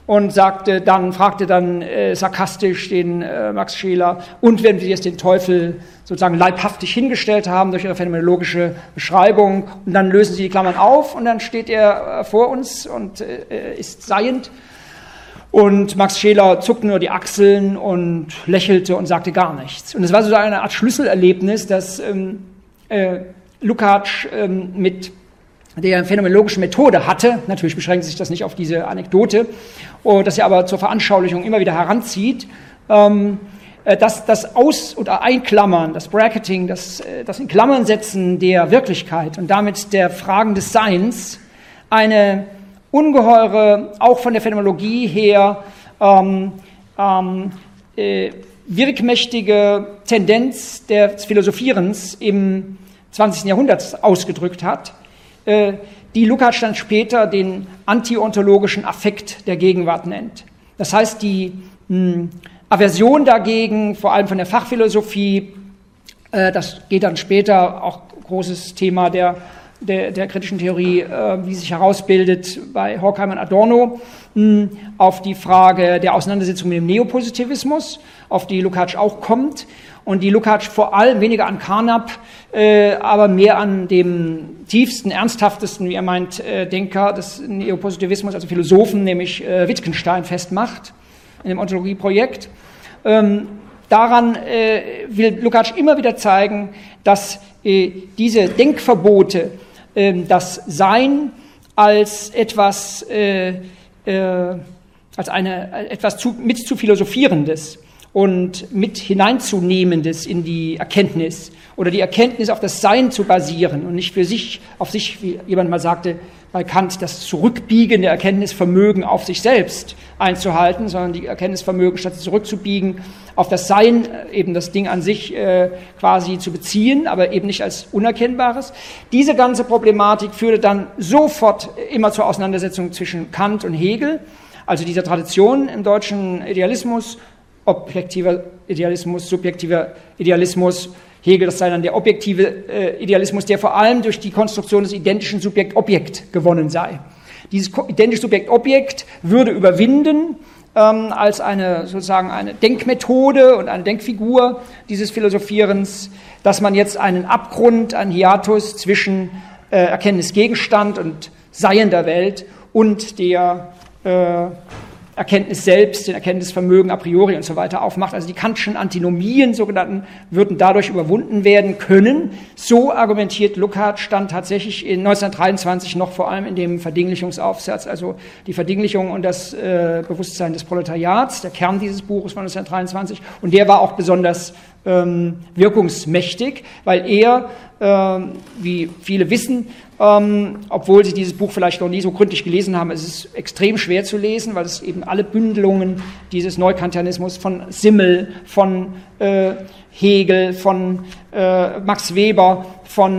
und sagte dann, fragte dann äh, sarkastisch den äh, Max Scheler, und wenn wir jetzt den Teufel sozusagen leibhaftig hingestellt haben durch ihre phänomenologische Beschreibung, und dann lösen sie die Klammern auf und dann steht er äh, vor uns und äh, ist seiend. Und Max Scheler zuckte nur die Achseln und lächelte und sagte gar nichts. Und es war so eine Art Schlüsselerlebnis, dass ähm, äh, Lukács ähm, mit der phänomenologischen Methode hatte, natürlich beschränkt sich das nicht auf diese Anekdote, oh, das er aber zur Veranschaulichung immer wieder heranzieht, ähm, dass das Aus- oder Einklammern, das Bracketing, das, das in Klammern setzen der Wirklichkeit und damit der Fragen des Seins eine ungeheure, auch von der Phänomenologie her, ähm, ähm, äh, wirkmächtige Tendenz des Philosophierens im zwanzigsten Jahrhundert ausgedrückt hat, äh, die Lukács dann später den antiontologischen Affekt der Gegenwart nennt. Das heißt, die mh, Aversion dagegen, vor allem von der Fachphilosophie, äh, das geht dann später, auch großes Thema der Der, der kritischen Theorie, äh, wie sich herausbildet bei Horkheimer und Adorno, mh, auf die Frage der Auseinandersetzung mit dem Neopositivismus, auf die Lukács auch kommt und die Lukács vor allem weniger an Carnap, äh, aber mehr an dem tiefsten, ernsthaftesten, wie er meint, äh, Denker des Neopositivismus, also Philosophen, nämlich äh, Wittgenstein, festmacht in dem Ontologieprojekt. Ähm, daran äh, will Lukács immer wieder zeigen, dass äh, diese Denkverbote, das Sein als etwas, äh, äh, als eine, etwas zu, mit zu Philosophierendes und mit hineinzunehmendes in die Erkenntnis oder die Erkenntnis auf das Sein zu basieren und nicht für sich, auf sich, wie jemand mal sagte bei Kant, das zurückbiegende Erkenntnisvermögen auf sich selbst einzuhalten, sondern die Erkenntnisvermögen statt zurückzubiegen auf das Sein, eben das Ding an sich äh, quasi zu beziehen, aber eben nicht als Unerkennbares. Diese ganze Problematik führte dann sofort immer zur Auseinandersetzung zwischen Kant und Hegel, also dieser Tradition im deutschen Idealismus, objektiver Idealismus, subjektiver Idealismus. Hegel, das sei dann der objektive äh, Idealismus, der vor allem durch die Konstruktion des identischen Subjekt-Objekt gewonnen sei. Dieses identische Subjekt-Objekt würde überwinden ähm, als eine sozusagen eine Denkmethode und eine Denkfigur dieses Philosophierens, dass man jetzt einen Abgrund, einen Hiatus zwischen äh, Erkenntnisgegenstand und Seien der Welt und der äh, Erkenntnis selbst, den Erkenntnisvermögen a priori und so weiter aufmacht. Also die Kantschen Antinomien, sogenannten, würden dadurch überwunden werden können. So argumentiert Lukács dann tatsächlich in neunzehnhundertdreiundzwanzig noch vor allem in dem Verdinglichungsaufsatz, also die Verdinglichung und das äh, Bewusstsein des Proletariats, der Kern dieses Buches von neunzehnhundertdreiundzwanzig. Und der war auch besonders ähm, wirkungsmächtig, weil er, ähm, wie viele wissen, Ähm, obwohl Sie dieses Buch vielleicht noch nie so gründlich gelesen haben, es ist extrem schwer zu lesen, weil es eben alle Bündelungen dieses Neukantianismus von Simmel, von äh, Hegel, von äh, Max Weber,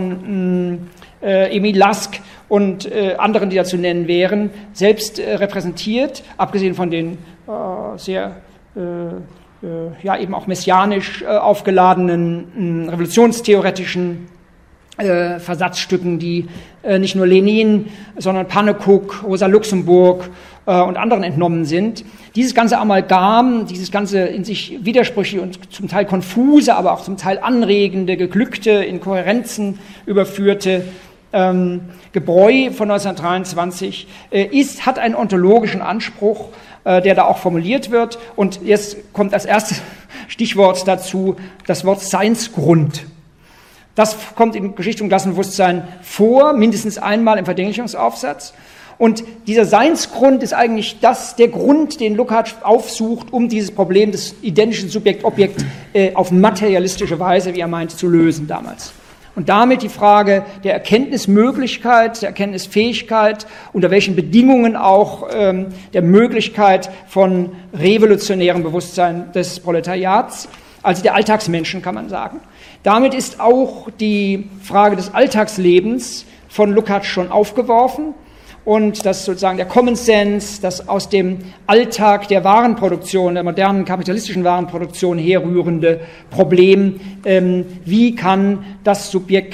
von äh, Emil Lask und äh, anderen, die da zu nennen wären, selbst äh, repräsentiert, abgesehen von den äh, sehr äh, äh, ja eben auch messianisch äh, aufgeladenen äh, revolutionstheoretischen Äh, Versatzstücken, die äh, nicht nur Lenin, sondern Pannekoek, Rosa Luxemburg äh, und anderen entnommen sind. Dieses ganze Amalgam, dieses ganze in sich widersprüchliche und zum Teil konfuse, aber auch zum Teil anregende, geglückte, in Kohärenzen überführte ähm, Gebräu von neunzehnhundertdreiundzwanzig äh, ist, hat einen ontologischen Anspruch, äh, der da auch formuliert wird. Und jetzt kommt als erstes Stichwort dazu das Wort Seinsgrund. Das kommt in Geschichte und Klassenbewusstsein vor, mindestens einmal im Verdinglichungsaufsatz. Und dieser Seinsgrund ist eigentlich das, der Grund, den Lukács aufsucht, um dieses Problem des identischen Subjekt-Objekt äh, auf materialistische Weise, wie er meint, zu lösen damals. Und damit die Frage der Erkenntnismöglichkeit, der Erkenntnisfähigkeit, unter welchen Bedingungen auch ähm, der Möglichkeit von revolutionärem Bewusstsein des Proletariats, also der Alltagsmenschen, kann man sagen. Damit ist auch die Frage des Alltagslebens von Lukács schon aufgeworfen und das sozusagen der Common Sense, das aus dem Alltag der Warenproduktion, der modernen kapitalistischen Warenproduktion herrührende Problem, ähm, wie kann das Subjekt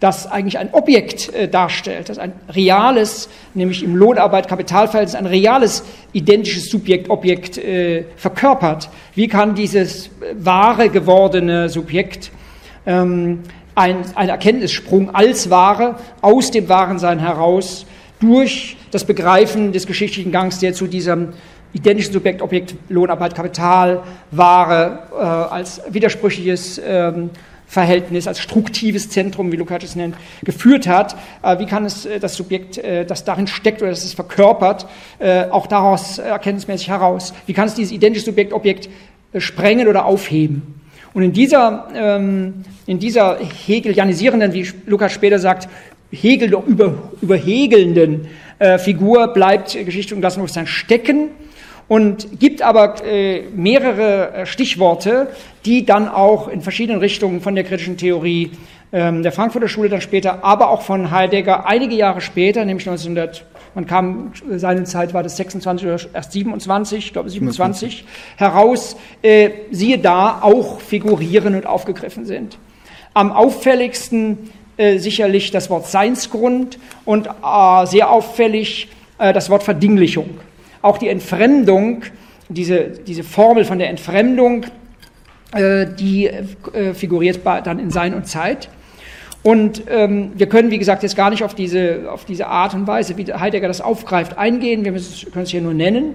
das eigentlich ein Objekt äh, darstellt, das ein reales, nämlich im Lohnarbeit-Kapitalverhältnis, ein reales, identisches Subjekt-Objekt äh, verkörpert. Wie kann dieses wahre gewordene Subjekt ähm, ein, ein Erkenntnissprung als Ware aus dem Warensein heraus durch das Begreifen des geschichtlichen Gangs, der zu diesem identischen Subjekt, Objekt, Lohnarbeit, Kapital, Ware äh, als widersprüchliches ähm, Verhältnis, als struktives Zentrum, wie Lukács es nennt, geführt hat. Äh, wie kann es äh, das Subjekt, äh, das darin steckt oder das es verkörpert, äh, auch daraus äh, erkenntnismäßig heraus? Wie kann es dieses identische Subjekt, Objekt äh, sprengen oder aufheben? Und in dieser, ähm, in dieser hegelianisierenden, wie Lukács später sagt, Hegel über, überhegelnden äh, Figur bleibt äh, Geschichte und Klassenbewusstsein stecken und gibt aber äh, mehrere äh, Stichworte, die dann auch in verschiedenen Richtungen von der kritischen Theorie ähm, der Frankfurter Schule dann später, aber auch von Heidegger einige Jahre später, nämlich neunzehnhundert, man kam, seine Zeit war das sechsundzwanzig oder erst siebenundzwanzig, ich glaube siebenundzwanzig, heraus, äh, siehe da, auch figurieren und aufgegriffen sind. Am auffälligsten äh, sicherlich das Wort Seinsgrund und äh, sehr auffällig äh, das Wort Verdinglichung. Auch die Entfremdung, diese, diese Formel von der Entfremdung, äh, die äh, figuriert bei, dann in Sein und Zeit. Und ähm, wir können, wie gesagt, jetzt gar nicht auf diese, auf diese Art und Weise, wie Heidegger das aufgreift, eingehen. Wir müssen, können es hier nur nennen.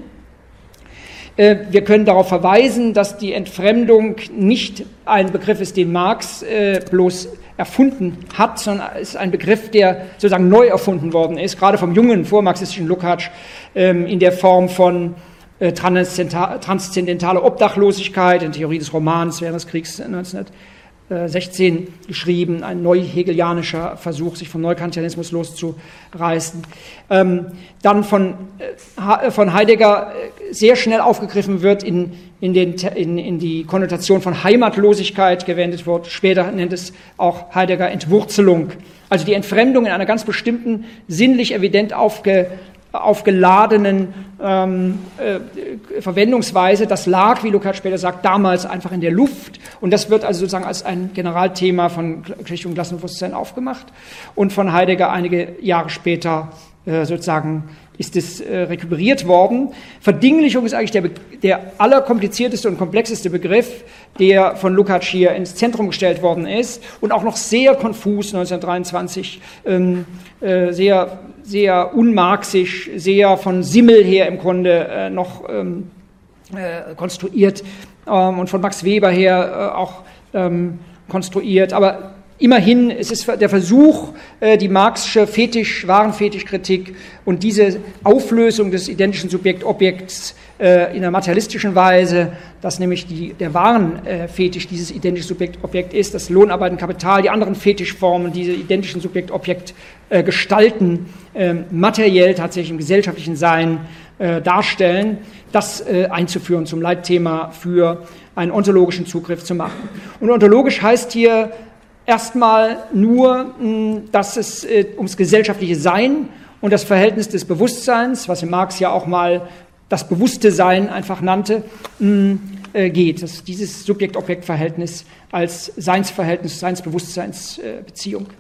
Äh, wir können darauf verweisen, dass die Entfremdung nicht ein Begriff ist, den Marx äh, bloß erfunden hat, sondern es ist ein Begriff, der sozusagen neu erfunden worden ist, gerade vom jungen vormarxistischen Lukács ähm, in der Form von äh, transzendentaler Obdachlosigkeit, in Theorie des Romans während des Kriegs neunzehnhundertsechzehn geschrieben, ein neu-hegelianischer Versuch, sich vom Neukantianismus loszureißen. Ähm, dann von, äh, von Heidegger äh, sehr schnell aufgegriffen wird, in, in, den, in, in die Konnotation von Heimatlosigkeit gewendet wird. Später nennt es auch Heidegger Entwurzelung. Also die Entfremdung in einer ganz bestimmten, sinnlich evident aufge, aufgeladenen ähm, äh, Verwendungsweise. Das lag, wie Lukács später sagt, damals einfach in der Luft. Und das wird also sozusagen als ein Generalthema von Geschichte und Klassenbewusstsein aufgemacht. Und von Heidegger einige Jahre später äh, sozusagen ist es äh, rekuperiert worden. Verdinglichung ist eigentlich der, der allerkomplizierteste und komplexeste Begriff, der von Lukács hier ins Zentrum gestellt worden ist und auch noch sehr konfus neunzehnhundertdreiundzwanzig, ähm, äh, sehr, sehr unmarxisch, sehr von Simmel her im Grunde äh, noch ähm, äh, konstruiert ähm, und von Max Weber her äh, auch ähm, konstruiert, aber immerhin, es ist der Versuch, die marxische Fetisch, Warenfetischkritik und diese Auflösung des identischen Subjekt-Objekts in einer materialistischen Weise, dass nämlich die, der Warenfetisch dieses identische Subjekt-Objekt ist, das Lohnarbeiten, Kapital, die anderen Fetischformen, diese identischen Subjekt-Objekt gestalten, materiell tatsächlich im gesellschaftlichen Sein darstellen, das einzuführen, zum Leitthema für einen ontologischen Zugriff zu machen. Und ontologisch heißt hier erstmal nur, dass es äh, ums gesellschaftliche Sein und das Verhältnis des Bewusstseins, was in Marx ja auch mal das bewusste Sein einfach nannte, mh, äh, geht. Dass dieses Subjekt-Objekt-Verhältnis als Seinsverhältnis, Seinsbewusstseinsbeziehung. Äh,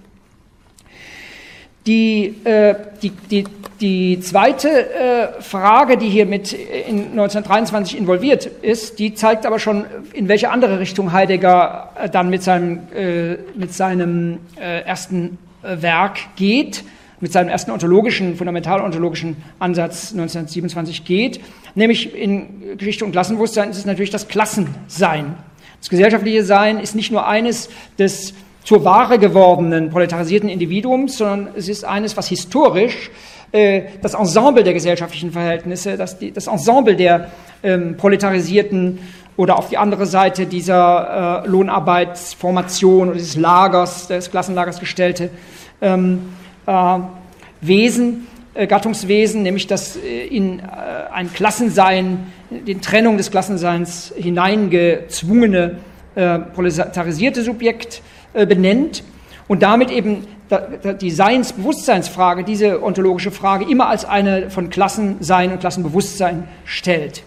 Die, äh, die, die, die zweite äh, Frage, die hier mit in neunzehnhundertdreiundzwanzig involviert ist, die zeigt aber schon, in welche andere Richtung Heidegger äh, dann mit seinem, äh, mit seinem äh, ersten äh, Werk geht, mit seinem ersten ontologischen, fundamental-ontologischen Ansatz neunzehnhundertsiebenundzwanzig geht, nämlich in Geschichte und Klassenbewusstsein ist es natürlich das Klassensein. Das gesellschaftliche Sein ist nicht nur eines des zur Ware gewordenen proletarisierten Individuums, sondern es ist eines, was historisch äh, das Ensemble der gesellschaftlichen Verhältnisse, das, die, das Ensemble der ähm, proletarisierten oder auf die andere Seite dieser äh, Lohnarbeitsformation oder dieses Lagers, des Klassenlagers gestellte ähm, äh, Wesen, äh, Gattungswesen, nämlich das äh, in äh, ein Klassensein, den Trennung des Klassenseins hineingezwungene äh, proletarisierte Subjekt benennt und damit eben die Seins-Bewusstseinsfrage, diese ontologische Frage, immer als eine von Klassensein und Klassenbewusstsein stellt.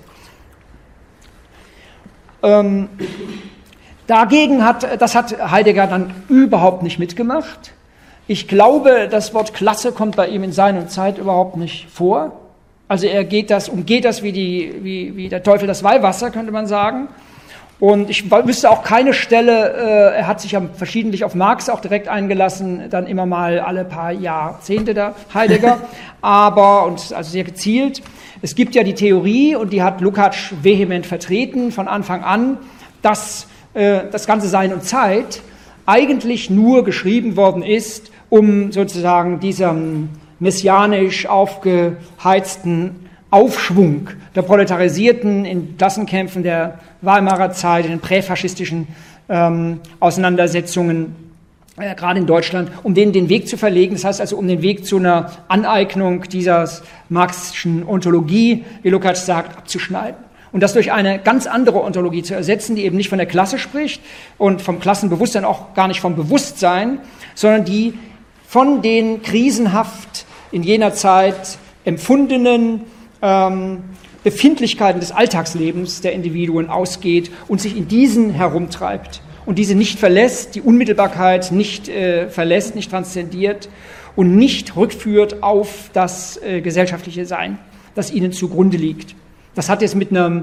Ähm, dagegen hat, das hat Heidegger dann überhaupt nicht mitgemacht. Ich glaube, das Wort Klasse kommt bei ihm in Sein und Zeit überhaupt nicht vor. Also er geht das, umgeht das wie, die, wie, wie der Teufel das Weihwasser, könnte man sagen. Und ich wüsste auch keine Stelle, äh, er hat sich ja verschiedentlich auf Marx auch direkt eingelassen, dann immer mal alle paar Jahrzehnte der Heidegger, aber, und also sehr gezielt. Es gibt ja die Theorie, und die hat Lukács vehement vertreten von Anfang an, dass äh, das ganze Sein und Zeit eigentlich nur geschrieben worden ist, um sozusagen diesem messianisch aufgeheizten Aufschwung der Proletarisierten in Klassenkämpfen der Weimarer Zeit, in den präfaschistischen ähm, Auseinandersetzungen, äh, gerade in Deutschland, um denen den Weg zu verlegen. Das heißt also, um den Weg zu einer Aneignung dieser marxischen Ontologie, wie Lukács sagt, abzuschneiden. Und das durch eine ganz andere Ontologie zu ersetzen, die eben nicht von der Klasse spricht und vom Klassenbewusstsein, auch gar nicht vom Bewusstsein, sondern die von den krisenhaft in jener Zeit empfundenen ähm, Befindlichkeiten des Alltagslebens der Individuen ausgeht und sich in diesen herumtreibt und diese nicht verlässt, die Unmittelbarkeit nicht äh, verlässt, nicht transzendiert und nicht rückführt auf das äh, gesellschaftliche Sein, das ihnen zugrunde liegt. Das hat jetzt mit einem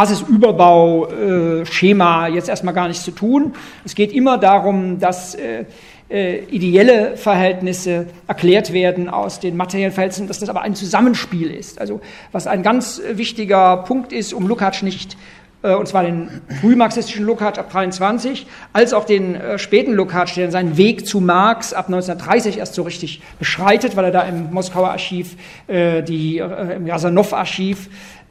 Basisüberbau-Schema äh, jetzt erstmal gar nichts zu tun. Es geht immer darum, dass äh, äh, ideelle Verhältnisse erklärt werden aus den materiellen Verhältnissen, dass das aber ein Zusammenspiel ist. Also was ein ganz wichtiger Punkt ist, um Lukács nicht, äh, und zwar den frühmarxistischen Lukács ab dreiundzwanzig, als auch den äh, späten Lukács, der seinen Weg zu Marx ab neunzehnhundertdreißig erst so richtig beschreitet, weil er da im Moskauer Archiv, äh, die, äh, im Jasanow-Archiv,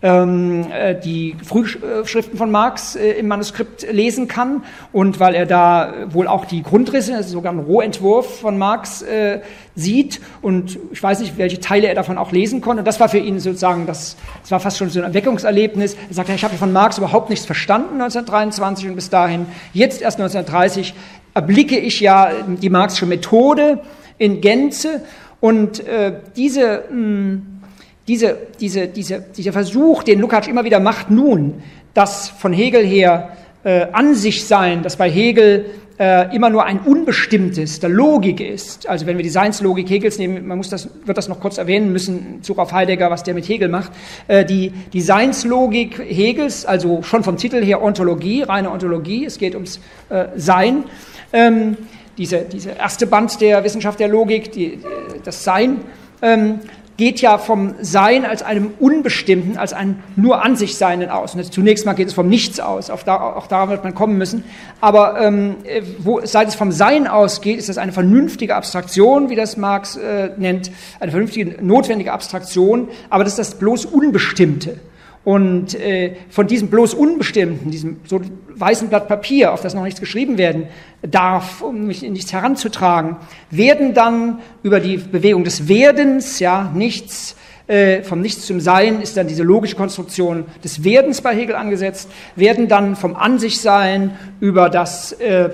die Frühschriften von Marx im Manuskript lesen kann und weil er da wohl auch die Grundrisse, also sogar einen Rohentwurf von Marx sieht und ich weiß nicht, welche Teile er davon auch lesen konnte. Und das war für ihn sozusagen, das, das war fast schon so ein Erweckungserlebnis. Er sagt, ich habe von Marx überhaupt nichts verstanden neunzehnhundertdreiundzwanzig und bis dahin, jetzt erst neunzehnhundertdreißig, erblicke ich ja die Marxische Methode in Gänze und äh, diese mh, Diese, diese, diese, dieser Versuch, den Lukács immer wieder macht, nun, das von Hegel her äh, an sich sein, das bei Hegel äh, immer nur ein unbestimmtes, der Logik ist. Also wenn wir die Seinslogik Hegels nehmen, man muss das, wird das noch kurz erwähnen müssen, in Bezug auf Heidegger, was der mit Hegel macht. Äh, die, die Seinslogik Hegels, also schon vom Titel her Ontologie, reine Ontologie, es geht ums äh, Sein. Ähm, diese, diese erste Band der Wissenschaft der Logik, die, das Sein, ähm, geht ja vom Sein als einem Unbestimmten, als einem nur an sich Seienden aus. Und zunächst mal geht es vom Nichts aus, auch, da, auch darauf wird man kommen müssen. Aber ähm, wo, seit es vom Sein ausgeht, ist das eine vernünftige Abstraktion, wie das Marx äh, nennt, eine vernünftige, notwendige Abstraktion, aber das ist das bloß Unbestimmte. Und äh, von diesem bloß Unbestimmten, diesem so weißen Blatt Papier, auf das noch nichts geschrieben werden darf, um mich in nichts heranzutragen, werden dann über die Bewegung des Werdens, ja, nichts, äh, vom Nichts zum Sein ist dann diese logische Konstruktion des Werdens bei Hegel angesetzt, werden dann vom An sich Sein über das äh,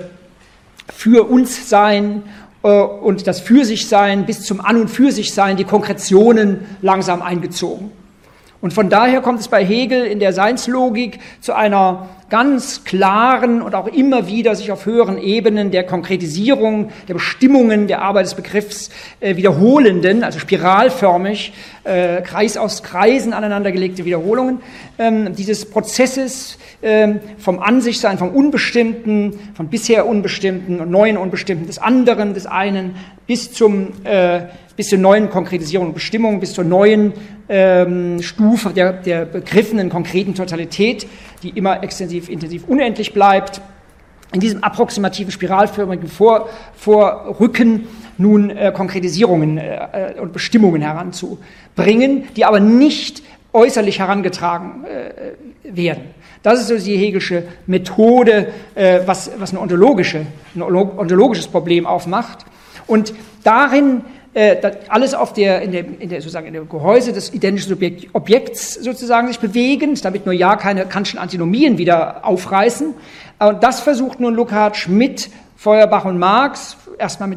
Für uns Sein äh, und das Für sich Sein bis zum An und Für sich Sein die Konkretionen langsam eingezogen. Und von daher kommt es bei Hegel in der Seinslogik zu einer ganz klaren und auch immer wieder sich auf höheren Ebenen der Konkretisierung, der Bestimmungen der Arbeit des Begriffs äh, wiederholenden, also spiralförmig, äh, Kreis aus Kreisen aneinandergelegte Wiederholungen ähm, dieses Prozesses ähm, vom Ansichtsein, vom Unbestimmten, von bisher Unbestimmten und neuen Unbestimmten, des anderen, des einen, bis zum äh, bis zur neuen Konkretisierung und Bestimmung, bis zur neuen ähm, Stufe der, der begriffenen konkreten Totalität, die immer extensiv, intensiv, unendlich bleibt. In diesem approximativen, spiralförmigen Vor, Vorrücken nun äh, Konkretisierungen äh, und Bestimmungen heranzubringen, die aber nicht äußerlich herangetragen äh, werden. Das ist so die Hegelische Methode, äh, was, was eine ontologische, ein ontologisches Problem aufmacht. Und darin alles auf der, in der, in der, sozusagen in dem Gehäuse des identischen Subjekt, Objekts sozusagen sich bewegend, damit nur ja keine Kantschen Antinomien wieder aufreißen. Und das versucht nun Lukács mit Feuerbach und Marx, erstmal mit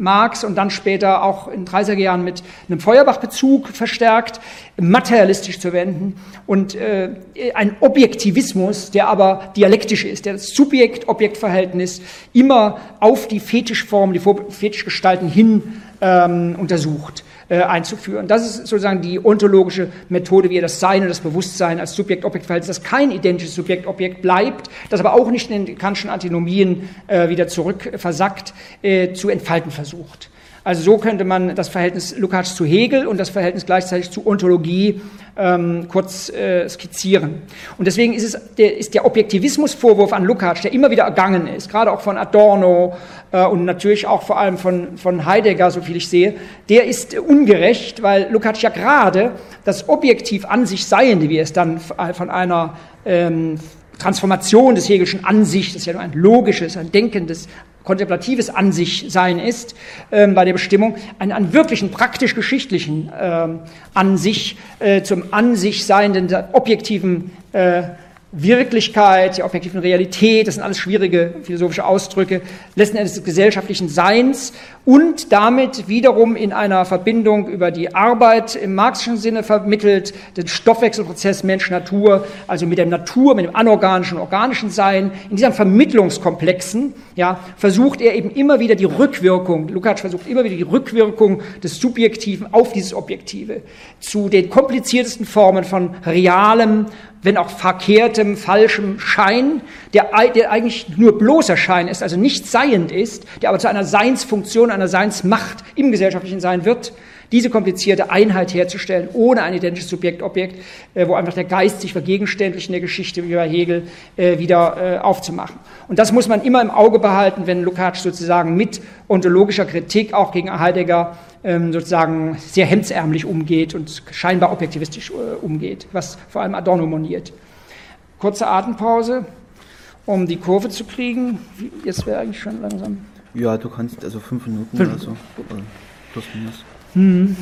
Marx und dann später auch in den dreißiger Jahren mit einem Feuerbach-Bezug verstärkt, materialistisch zu wenden und äh, ein Objektivismus, der aber dialektisch ist, der das Subjekt-Objekt-Verhältnis immer auf die Fetischformen, die Fetischgestalten hin ähm, untersucht, äh, einzuführen. Das ist sozusagen die ontologische Methode, wie er das Sein und das Bewusstsein als Subjekt-Objekt-Verhältnis, das kein identisches Subjekt-Objekt bleibt, das aber auch nicht in den Kantschen Antinomien äh, wieder zurück versackt, äh, zu entfalten versucht. Also so könnte man das Verhältnis Lukács zu Hegel und das Verhältnis gleichzeitig zu Ontologie ähm, kurz äh, skizzieren. Und deswegen ist es der, ist der Objektivismusvorwurf an Lukács, der immer wieder ergangen ist, gerade auch von Adorno äh, und natürlich auch vor allem von, von Heidegger, so viel ich sehe, der ist ungerecht, weil Lukács ja gerade das objektiv an sich Seiende, wie es dann von einer ähm, Transformation des Hegelschen An-sich, das ja nur ein logisches, ein denkendes, kontemplatives An-sich-Sein ist, ähm, bei der Bestimmung, einen, einen wirklichen praktisch-geschichtlichen ähm, An-sich, äh, zum An-sich-Seienden, der objektiven äh, Wirklichkeit, der objektiven Realität, das sind alles schwierige philosophische Ausdrücke, letzten Endes des gesellschaftlichen Seins und damit wiederum in einer Verbindung über die Arbeit im marxischen Sinne vermittelt, den Stoffwechselprozess Mensch-Natur, also mit der Natur, mit dem anorganischen und organischen Sein. In diesen Vermittlungskomplexen ja, versucht er eben immer wieder die Rückwirkung, Lukács versucht immer wieder die Rückwirkung des Subjektiven auf dieses Objektive zu den kompliziertesten Formen von realem, wenn auch verkehrtem, falschem Schein, der, der eigentlich nur bloßer Schein ist, also nicht seiend ist, der aber zu einer Seinsfunktion, einer Seinsmacht im gesellschaftlichen Sein wird, diese komplizierte Einheit herzustellen, ohne ein identisches Subjekt-Objekt, äh, wo einfach der Geist sich vergegenständlicht in der Geschichte, wie bei Hegel, äh, wieder äh, aufzumachen. Und das muss man immer im Auge behalten, wenn Lukács sozusagen mit ontologischer Kritik auch gegen Heidegger ähm, sozusagen sehr hemdsärmlich umgeht und scheinbar objektivistisch äh, umgeht, was vor allem Adorno moniert. Kurze Atempause, um die Kurve zu kriegen. Jetzt wäre eigentlich schon langsam. Ja, du kannst also fünf Minuten fünf. oder so. Plus minus. Hm.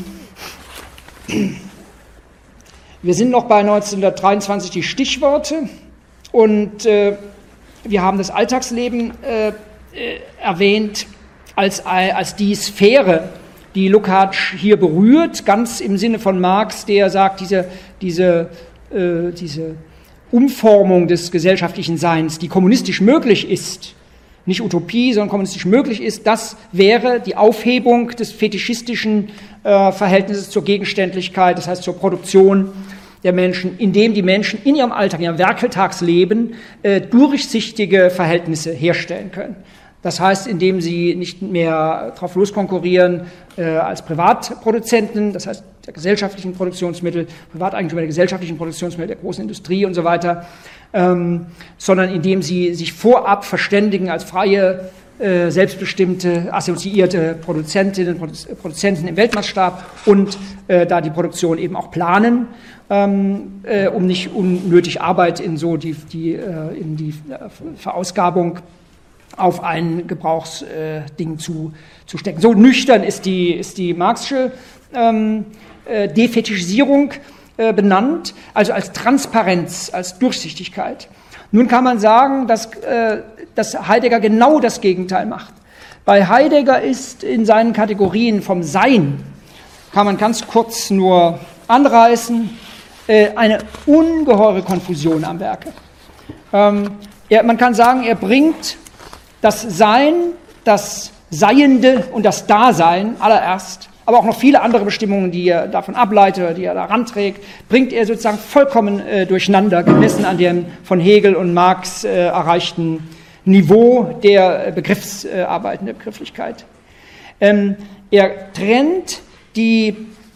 Wir sind noch bei neunzehnhundertdreiundzwanzig die Stichworte und äh, wir haben das Alltagsleben äh, äh, erwähnt als, als die Sphäre, die Lukács hier berührt, ganz im Sinne von Marx, der sagt, diese, diese, äh, diese Umformung des gesellschaftlichen Seins, die kommunistisch möglich ist, nicht Utopie, sondern kommunistisch möglich ist, das wäre die Aufhebung des fetischistischen äh, Verhältnisses zur Gegenständlichkeit, das heißt zur Produktion der Menschen, indem die Menschen in ihrem Alltag, in ihrem Werkeltagsleben äh, durchsichtige Verhältnisse herstellen können. Das heißt, indem sie nicht mehr drauf loskonkurrieren äh, als Privatproduzenten, das heißt der gesellschaftlichen Produktionsmittel, Privateigentümer der gesellschaftlichen Produktionsmittel, der großen Industrie und so weiter, ähm, sondern indem sie sich vorab verständigen als freie, äh, selbstbestimmte, assoziierte Produzentinnen und Produzenten im Weltmaßstab und äh, da die Produktion eben auch planen, ähm, äh, um nicht unnötig Arbeit in so die, die, äh, in die äh, Verausgabung auf ein Gebrauchsding äh, zu, zu stecken. So nüchtern ist die, ist die marxische ähm, äh, Defetischisierung äh, benannt, also als Transparenz, als Durchsichtigkeit. Nun kann man sagen, dass, äh, dass Heidegger genau das Gegenteil macht. Bei Heidegger ist in seinen Kategorien vom Sein, kann man ganz kurz nur anreißen, äh, eine ungeheure Konfusion am Werke. Ähm, er, man kann sagen, er bringt das Sein, das Seiende und das Dasein allererst, aber auch noch viele andere Bestimmungen, die er davon ableitet oder die er da ranträgt, bringt er sozusagen vollkommen äh, durcheinander, gemessen an dem von Hegel und Marx äh, erreichten Niveau der Begriffsarbeiten, der Begrifflichkeit. Ähm, er trennt die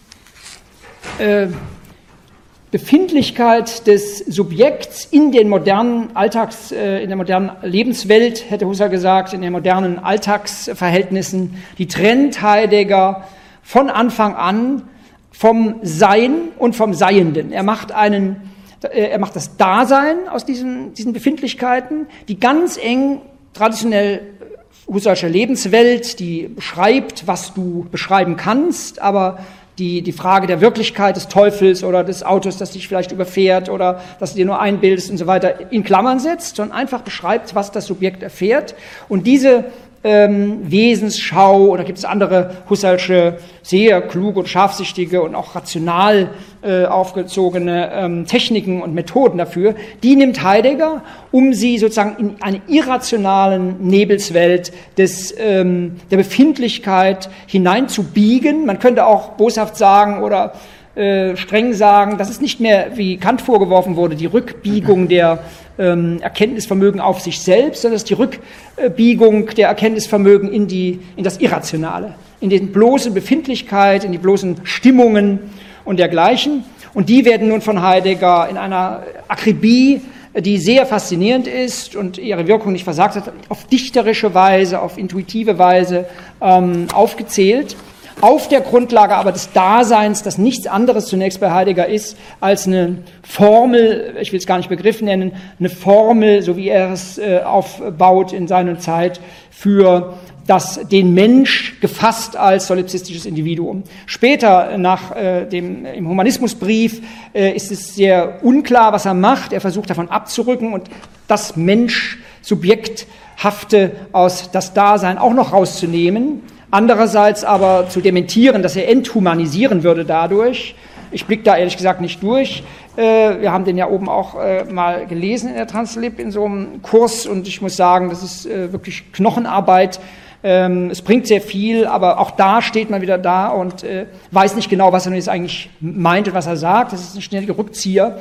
äh, Befindlichkeit des Subjekts in den modernen Alltags, in der modernen Lebenswelt, hätte Husserl gesagt, in den modernen Alltagsverhältnissen, die trennt Heidegger von Anfang an vom Sein und vom Seienden. Er macht einen, er macht das Dasein aus diesen, diesen Befindlichkeiten, die ganz eng traditionell Husserlsche Lebenswelt, die beschreibt, was du beschreiben kannst, aber Die, die Frage der Wirklichkeit des Teufels oder des Autos, das dich vielleicht überfährt oder das du dir nur einbildest und so weiter, in Klammern setzt, sondern einfach beschreibt, was das Subjekt erfährt. Und diese ähm, Wesensschau, oder gibt es andere Husserlsche, sehr kluge und scharfsichtige und auch rational äh, aufgezogene ähm, Techniken und Methoden dafür, die nimmt Heidegger, um sie sozusagen in eine irrationalen Nebelswelt des, ähm, der Befindlichkeit hineinzubiegen. Man könnte auch boshaft sagen oder äh, streng sagen, das ist nicht mehr, wie Kant vorgeworfen wurde, die Rückbiegung der ähm, Erkenntnisvermögen auf sich selbst, sondern das ist die Rückbiegung der Erkenntnisvermögen in, die, in das Irrationale, in die bloße Befindlichkeit, in die bloßen Stimmungen und dergleichen. Und die werden nun von Heidegger in einer Akribie, die sehr faszinierend ist und ihre Wirkung nicht versagt hat, auf dichterische Weise, auf intuitive Weise ähm, aufgezählt. Auf der Grundlage aber des Daseins, das nichts anderes zunächst bei Heidegger ist, als eine Formel, ich will es gar nicht Begriff nennen, eine Formel, so wie er es äh, aufbaut in seiner Zeit, für das, den Mensch gefasst als solipsistisches Individuum. Später, nach äh, dem, im Humanismusbrief, äh, ist es sehr unklar, was er macht. Er versucht davon abzurücken und das Mensch-Subjekthafte aus das Dasein auch noch rauszunehmen. Andererseits aber zu dementieren, dass er enthumanisieren würde dadurch. Ich blicke da ehrlich gesagt nicht durch. Wir haben den ja oben auch mal gelesen in der Translib in so einem Kurs und ich muss sagen, das ist wirklich Knochenarbeit. Es bringt sehr viel, aber auch da steht man wieder da und weiß nicht genau, was er jetzt eigentlich meint und was er sagt. Das ist ein ständiger Rückzieher,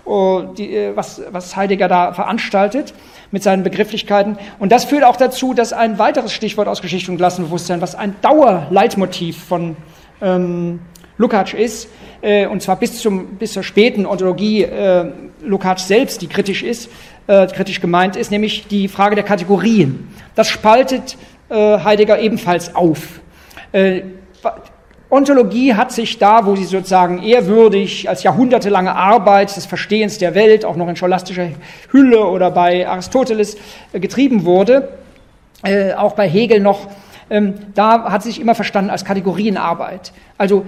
was, was Heidegger da veranstaltet mit seinen Begrifflichkeiten. Und das führt auch dazu, dass ein weiteres Stichwort aus Geschichte und Klassenbewusstsein, was ein Dauerleitmotiv von ähm, Lukács ist, äh, und zwar bis, zum, bis zur späten Ontologie äh, Lukács selbst, die kritisch ist, äh, kritisch gemeint ist, nämlich die Frage der Kategorien. Das spaltet äh, Heidegger ebenfalls auf. Äh, Ontologie hat sich da, wo sie sozusagen ehrwürdig als jahrhundertelange Arbeit des Verstehens der Welt, auch noch in scholastischer Hülle oder bei Aristoteles äh, getrieben wurde, äh, auch bei Hegel noch, ähm, da hat sie sich immer verstanden als Kategorienarbeit. Also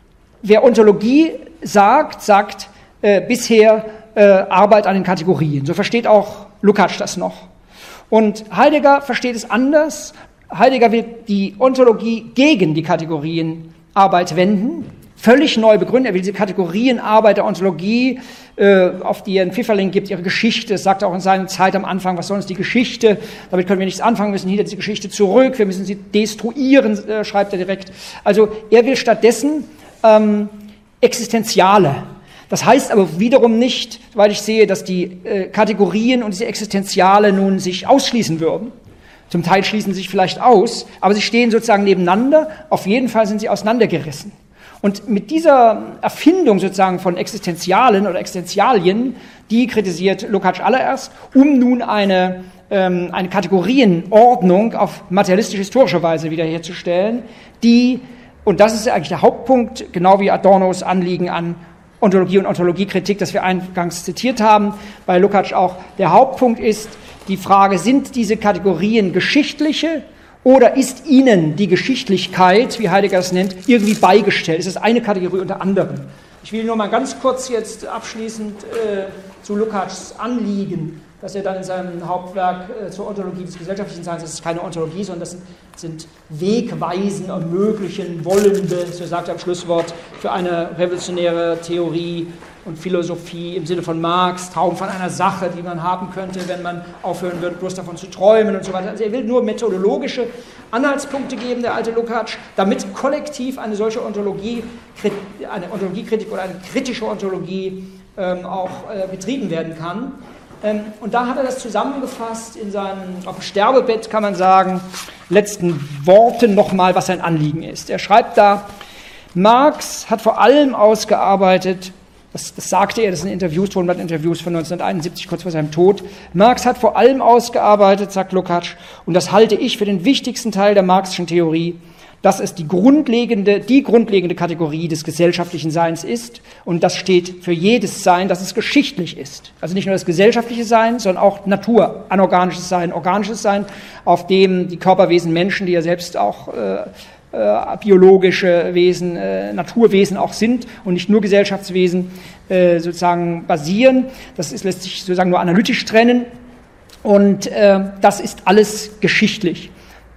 wer Ontologie sagt, sagt äh, bisher äh, Arbeit an den Kategorien. So versteht auch Lukács das noch. Und Heidegger versteht es anders. Heidegger will die Ontologie gegen die Kategorien Arbeit wenden, völlig neu begründen. Er will diese Kategorienarbeit der Ontologie, äh, auf die er einen Pfifferling gibt, ihre Geschichte. Das sagt er auch in seiner Zeit am Anfang, was soll uns die Geschichte? Damit können wir nichts anfangen, wir müssen hinter diese Geschichte zurück, wir müssen sie destruieren, äh, schreibt er direkt. Also er will stattdessen ähm, Existenziale. Das heißt aber wiederum nicht, weil ich sehe, dass die äh, Kategorien und diese Existenziale nun sich ausschließen würden. Zum Teil schließen sie sich vielleicht aus, aber sie stehen sozusagen nebeneinander. Auf jeden Fall sind sie auseinandergerissen. Und mit dieser Erfindung sozusagen von Existenzialen oder Existenzialien, die kritisiert Lukács allererst, um nun eine, ähm, eine Kategorienordnung auf materialistisch-historische Weise wiederherzustellen, die, und das ist eigentlich der Hauptpunkt, genau wie Adornos Anliegen an Ontologie und Ontologiekritik, das wir eingangs zitiert haben, bei Lukács auch, der Hauptpunkt ist, die Frage, sind diese Kategorien geschichtliche oder ist ihnen die Geschichtlichkeit, wie Heidegger es nennt, irgendwie beigestellt? Ist es eine Kategorie unter anderem? Ich will nur mal ganz kurz jetzt abschließend äh, zu Lukács Anliegen, dass er dann in seinem Hauptwerk äh, zur Ontologie des gesellschaftlichen Seins, das ist keine Ontologie, sondern das sind, sind Wegweisen, ermöglichen, wollende, so sagt er am Schlusswort, für eine revolutionäre Theorie und Philosophie im Sinne von Marx, Traum von einer Sache, die man haben könnte, wenn man aufhören würde, bloß davon zu träumen und so weiter. Also er will nur methodologische Anhaltspunkte geben, der alte Lukács, damit kollektiv eine solche Ontologie, eine Ontologiekritik oder eine kritische Ontologie ähm, auch äh, betrieben werden kann. Ähm, und da hat er das zusammengefasst in seinen, auf dem Sterbebett kann man sagen, letzten Worten nochmal, was sein Anliegen ist. Er schreibt da, Marx hat vor allem ausgearbeitet, Das, das sagte er, das sind Interviews, Tonblatt-Interviews von neunzehnhunderteinundsiebzig, kurz vor seinem Tod. Marx hat vor allem ausgearbeitet, sagt Lukács, und das halte ich für den wichtigsten Teil der marxischen Theorie, dass es die grundlegende, die grundlegende Kategorie des gesellschaftlichen Seins ist. Und das steht für jedes Sein, dass es geschichtlich ist. Also nicht nur das gesellschaftliche Sein, sondern auch Natur, anorganisches Sein, organisches Sein, auf dem die Körperwesen Menschen, die ja selbst auch äh, Äh, biologische Wesen, äh, Naturwesen auch sind und nicht nur Gesellschaftswesen äh, sozusagen basieren. Das ist, lässt sich sozusagen nur analytisch trennen und äh, das ist alles geschichtlich.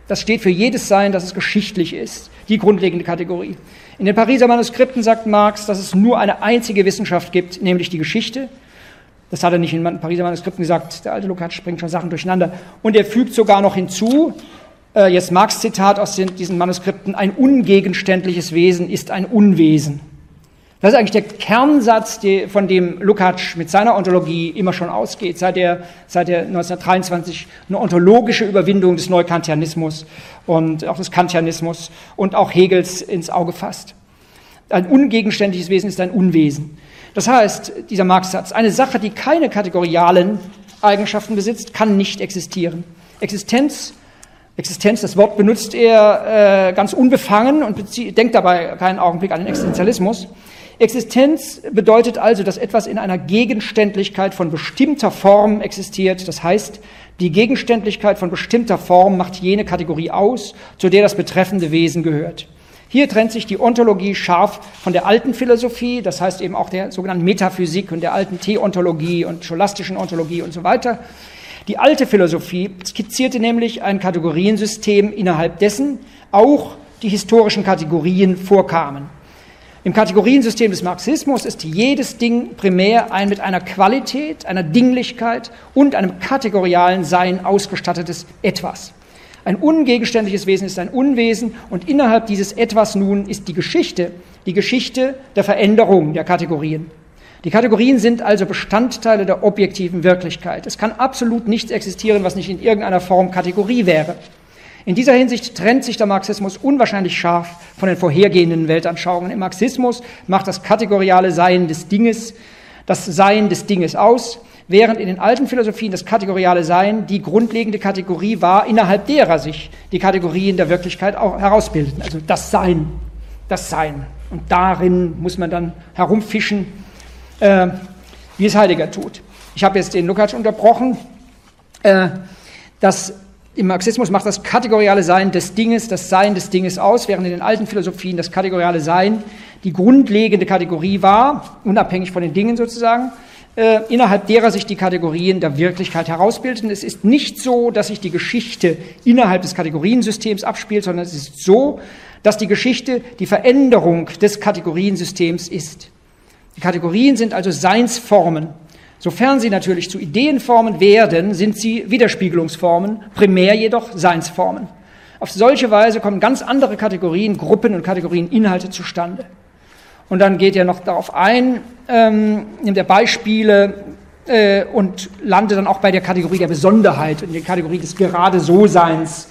Das steht für jedes Sein, dass es geschichtlich ist, die grundlegende Kategorie. In den Pariser Manuskripten sagt Marx, dass es nur eine einzige Wissenschaft gibt, nämlich die Geschichte. Das hat er nicht in den Pariser Manuskripten gesagt, der alte Lukács bringt schon Sachen durcheinander. Und er fügt sogar noch hinzu, äh, jetzt Marx Zitat aus den, diesen Manuskripten, ein ungegenständliches Wesen ist ein Unwesen. Das ist eigentlich der Kernsatz, die, von dem Lukács mit seiner Ontologie immer schon ausgeht, seit er, seit er neunzehnhundertdreiundzwanzig eine ontologische Überwindung des Neukantianismus und auch des Kantianismus und auch Hegels ins Auge fasst. Ein ungegenständliches Wesen ist ein Unwesen. Das heißt, dieser Marx-Satz, eine Sache, die keine kategorialen Eigenschaften besitzt, kann nicht existieren. Existenz, Existenz, das Wort benutzt er äh, ganz unbefangen und bezie- denkt dabei keinen Augenblick an den Existenzialismus. Existenz bedeutet also, dass etwas in einer Gegenständlichkeit von bestimmter Form existiert. Das heißt, die Gegenständlichkeit von bestimmter Form macht jene Kategorie aus, zu der das betreffende Wesen gehört. Hier trennt sich die Ontologie scharf von der alten Philosophie, das heißt eben auch der sogenannten Metaphysik und der alten Theontologie und scholastischen Ontologie und so weiter. Die alte Philosophie skizzierte nämlich ein Kategoriensystem, innerhalb dessen auch die historischen Kategorien vorkamen. Im Kategoriensystem des Marxismus ist jedes Ding primär ein mit einer Qualität, einer Dinglichkeit und einem kategorialen Sein ausgestattetes Etwas. Ein ungegenständliches Wesen ist ein Unwesen und innerhalb dieses Etwas nun ist die Geschichte, die Geschichte der Veränderung der Kategorien. Die Kategorien sind also Bestandteile der objektiven Wirklichkeit. Es kann absolut nichts existieren, was nicht in irgendeiner Form Kategorie wäre. In dieser Hinsicht trennt sich der Marxismus unwahrscheinlich scharf von den vorhergehenden Weltanschauungen. Im Marxismus macht das kategoriale Sein des Dinges das Sein des Dinges aus, während in den alten Philosophien das kategoriale Sein die grundlegende Kategorie war, innerhalb derer sich die Kategorien der Wirklichkeit auch herausbilden. Also das Sein, das Sein. Und darin muss man dann herumfischen, äh, wie es Heidegger tut. Ich habe jetzt den Lukács unterbrochen. Äh, das Im Marxismus macht das kategoriale Sein des Dinges das Sein des Dinges aus, während in den alten Philosophien das kategoriale Sein die grundlegende Kategorie war, unabhängig von den Dingen sozusagen, äh, innerhalb derer sich die Kategorien der Wirklichkeit herausbildeten. Es ist nicht so, dass sich die Geschichte innerhalb des Kategoriensystems abspielt, sondern es ist so, dass die Geschichte die Veränderung des Kategoriensystems ist. Die Kategorien sind also Seinsformen. Sofern sie natürlich zu Ideenformen werden, sind sie Widerspiegelungsformen, primär jedoch Seinsformen. Auf solche Weise kommen ganz andere Kategorien, Gruppen und Kategorieninhalte zustande. Und dann geht er noch darauf ein, ähm, nimmt er Beispiele äh, und landet dann auch bei der Kategorie der Besonderheit und der Kategorie des Gerade-So-Seins,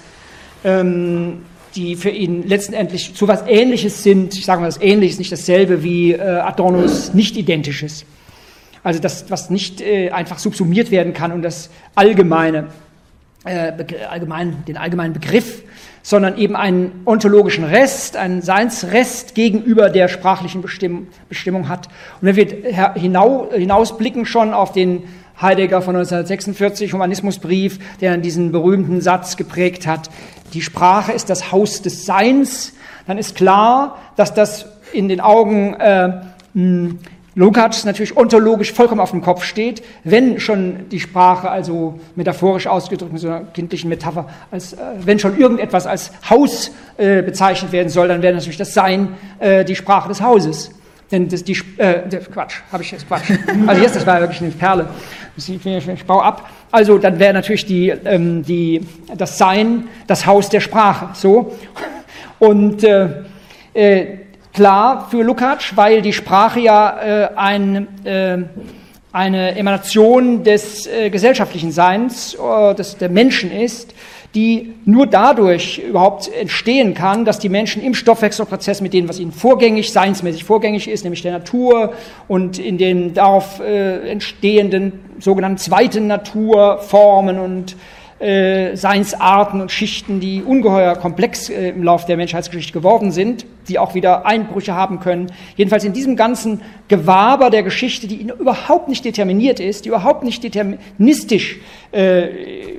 ähm, die für ihn letztendlich zu was Ähnliches sind. Ich sage mal, das Ähnliches, nicht dasselbe wie äh, Adornos Nicht-Identisches. Also das, was nicht äh, einfach subsumiert werden kann und das allgemeine, äh, allgemein, den allgemeinen Begriff, sondern eben einen ontologischen Rest, einen Seinsrest gegenüber der sprachlichen Bestimm- Bestimmung hat. Und wenn wir hinau, hinausblicken schon auf den Heidegger von neunzehnhundertsechsundvierzig, Humanismusbrief, der dann diesen berühmten Satz geprägt hat, die Sprache ist das Haus des Seins, dann ist klar, dass das in den Augen äh, mh, Lukács natürlich ontologisch vollkommen auf dem Kopf steht, wenn schon die Sprache, also metaphorisch ausgedrückt mit so einer kindlichen Metapher, als, äh, wenn schon irgendetwas als Haus äh, bezeichnet werden soll, dann wäre natürlich das Sein äh, die Sprache des Hauses. Denn das, die, äh, der, Quatsch, habe ich jetzt Quatsch. Also jetzt, das war wirklich eine Perle. Ich, ich, ich baue ab. Also dann wäre natürlich die, ähm, die, das Sein das Haus der Sprache. So. Und äh, äh, klar für Lukács, weil die Sprache ja äh, ein, äh, eine Emanation des äh, gesellschaftlichen Seins, äh, des, der Menschen ist, die nur dadurch überhaupt entstehen kann, dass die Menschen im Stoffwechselprozess mit dem, was ihnen vorgängig, seinsmäßig vorgängig ist, nämlich der Natur und in den darauf äh, entstehenden sogenannten zweiten Naturformen und Äh, Seinsarten und Schichten, die ungeheuer komplex äh, im Lauf der Menschheitsgeschichte geworden sind, die auch wieder Einbrüche haben können. Jedenfalls in diesem ganzen Gewaber der Geschichte, die überhaupt nicht determiniert ist, die überhaupt nicht deterministisch äh,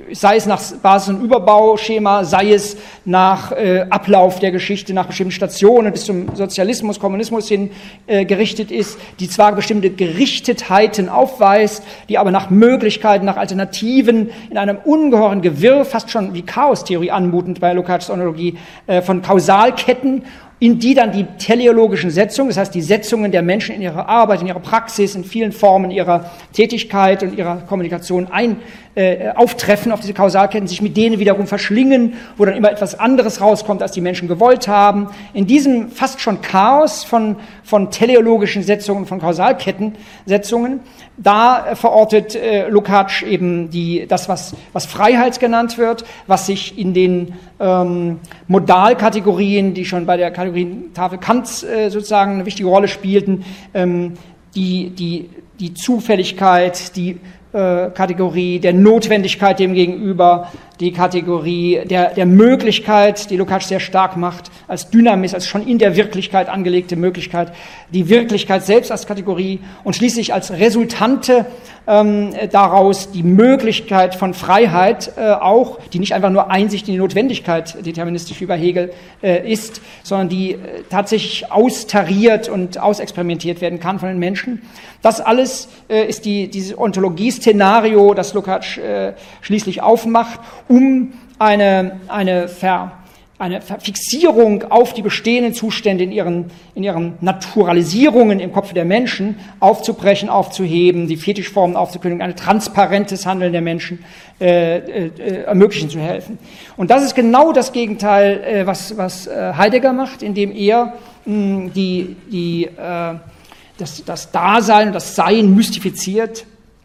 sei es nach Basis- und Überbauschema, sei es nach äh, Ablauf der Geschichte, nach bestimmten Stationen bis zum Sozialismus, Kommunismus hin äh, gerichtet ist, die zwar bestimmte Gerichtetheiten aufweist, die aber nach Möglichkeiten, nach Alternativen in einem ungeheuren Gewirr, fast schon wie Chaostheorie anmutend bei Lukács Ontologie, äh, von Kausalketten, in die dann die teleologischen Setzungen, das heißt die Setzungen der Menschen in ihrer Arbeit, in ihrer Praxis, in vielen Formen ihrer Tätigkeit und ihrer Kommunikation ein, äh, auftreffen auf diese Kausalketten, sich mit denen wiederum verschlingen, wo dann immer etwas anderes rauskommt, als die Menschen gewollt haben. In diesem fast schon Chaos von, von teleologischen Setzungen, von Kausalkettensetzungen, da äh, verortet äh, Lukács eben die, das, was, was Freiheit genannt wird, was sich in den ähm, Modalkategorien, die schon bei der Kategorientafel Kants äh, sozusagen eine wichtige Rolle spielten, ähm, die, die, die Zufälligkeit, die äh, Kategorie der Notwendigkeit dem gegenüber, die Kategorie der, der Möglichkeit, die Lukács sehr stark macht, als Dynamis, als schon in der Wirklichkeit angelegte Möglichkeit, die Wirklichkeit selbst als Kategorie und schließlich als Resultante ähm, daraus die Möglichkeit von Freiheit äh, auch, die nicht einfach nur Einsicht in die Notwendigkeit deterministisch wie bei Hegel äh, ist, sondern die äh, tatsächlich austariert und ausexperimentiert werden kann von den Menschen. Das alles äh, ist die, dieses Ontologie-Szenario, das Lukács äh, schließlich aufmacht, um eine, eine, Ver, eine Fixierung auf die bestehenden Zustände in ihren, in ihren Naturalisierungen im Kopf der Menschen aufzubrechen, aufzuheben, die Fetischformen aufzukündigen, ein transparentes Handeln der Menschen äh, äh, ermöglichen zu helfen. Und das ist genau das Gegenteil, äh, was, was äh, Heidegger macht, indem er mh, die, die, äh, das, das Dasein und das Sein mystifiziert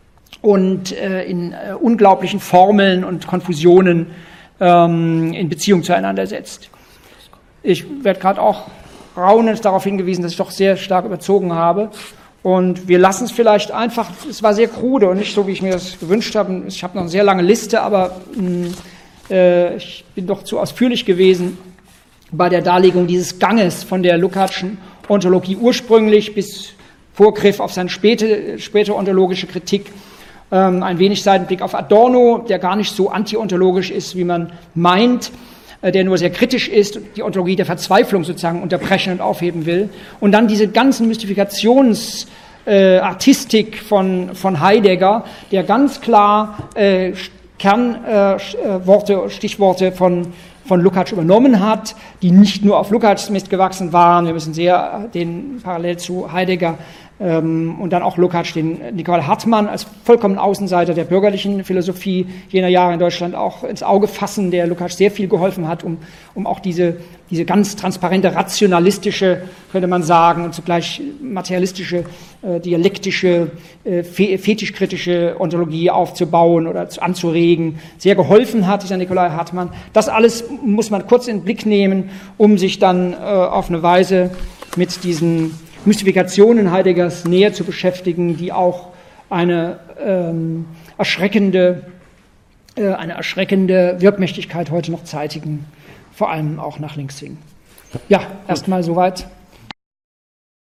und äh, in äh, unglaublichen Formeln und Konfusionen ähm, in Beziehung zueinander setzt. Ich werde gerade auch raunend darauf hingewiesen, dass ich doch sehr stark überzogen habe. Und wir lassen es vielleicht einfach, es war sehr krude und nicht so, wie ich mir das gewünscht habe. Ich habe noch eine sehr lange Liste, aber mh, äh, ich bin doch zu ausführlich gewesen bei der Darlegung dieses Ganges von der Lukácschen Ontologie ursprünglich bis Vorgriff auf seine späte, späte ontologische Kritik. Ein wenig Seitenblick auf Adorno, der gar nicht so antiontologisch ist, wie man meint, der nur sehr kritisch ist, die Ontologie der Verzweiflung sozusagen unterbrechen und aufheben will. Und dann diese ganzen Mystifikationsartistik äh, von, von Heidegger, der ganz klar äh, Kernworte, äh, Stichworte von, von Lukács übernommen hat, die nicht nur auf Lukács Mist gewachsen waren. Wir müssen sehr den parallel zu Heidegger Ähm, und dann auch Lukács, den Nicolai Hartmann als vollkommen Außenseiter der bürgerlichen Philosophie jener Jahre in Deutschland auch ins Auge fassen, der Lukács sehr viel geholfen hat, um, um auch diese, diese ganz transparente, rationalistische, könnte man sagen, und zugleich materialistische, äh, dialektische, äh, fetischkritische Ontologie aufzubauen oder zu, anzuregen, sehr geholfen hat, dieser Nicolai Hartmann. Das alles muss man kurz in den Blick nehmen, um sich dann äh, auf eine Weise mit diesen Mystifikationen Heideggers näher zu beschäftigen, die auch eine ähm, erschreckende, äh, eine erschreckende Wirkmächtigkeit heute noch zeitigen, vor allem auch nach links hin. Ja, erstmal soweit.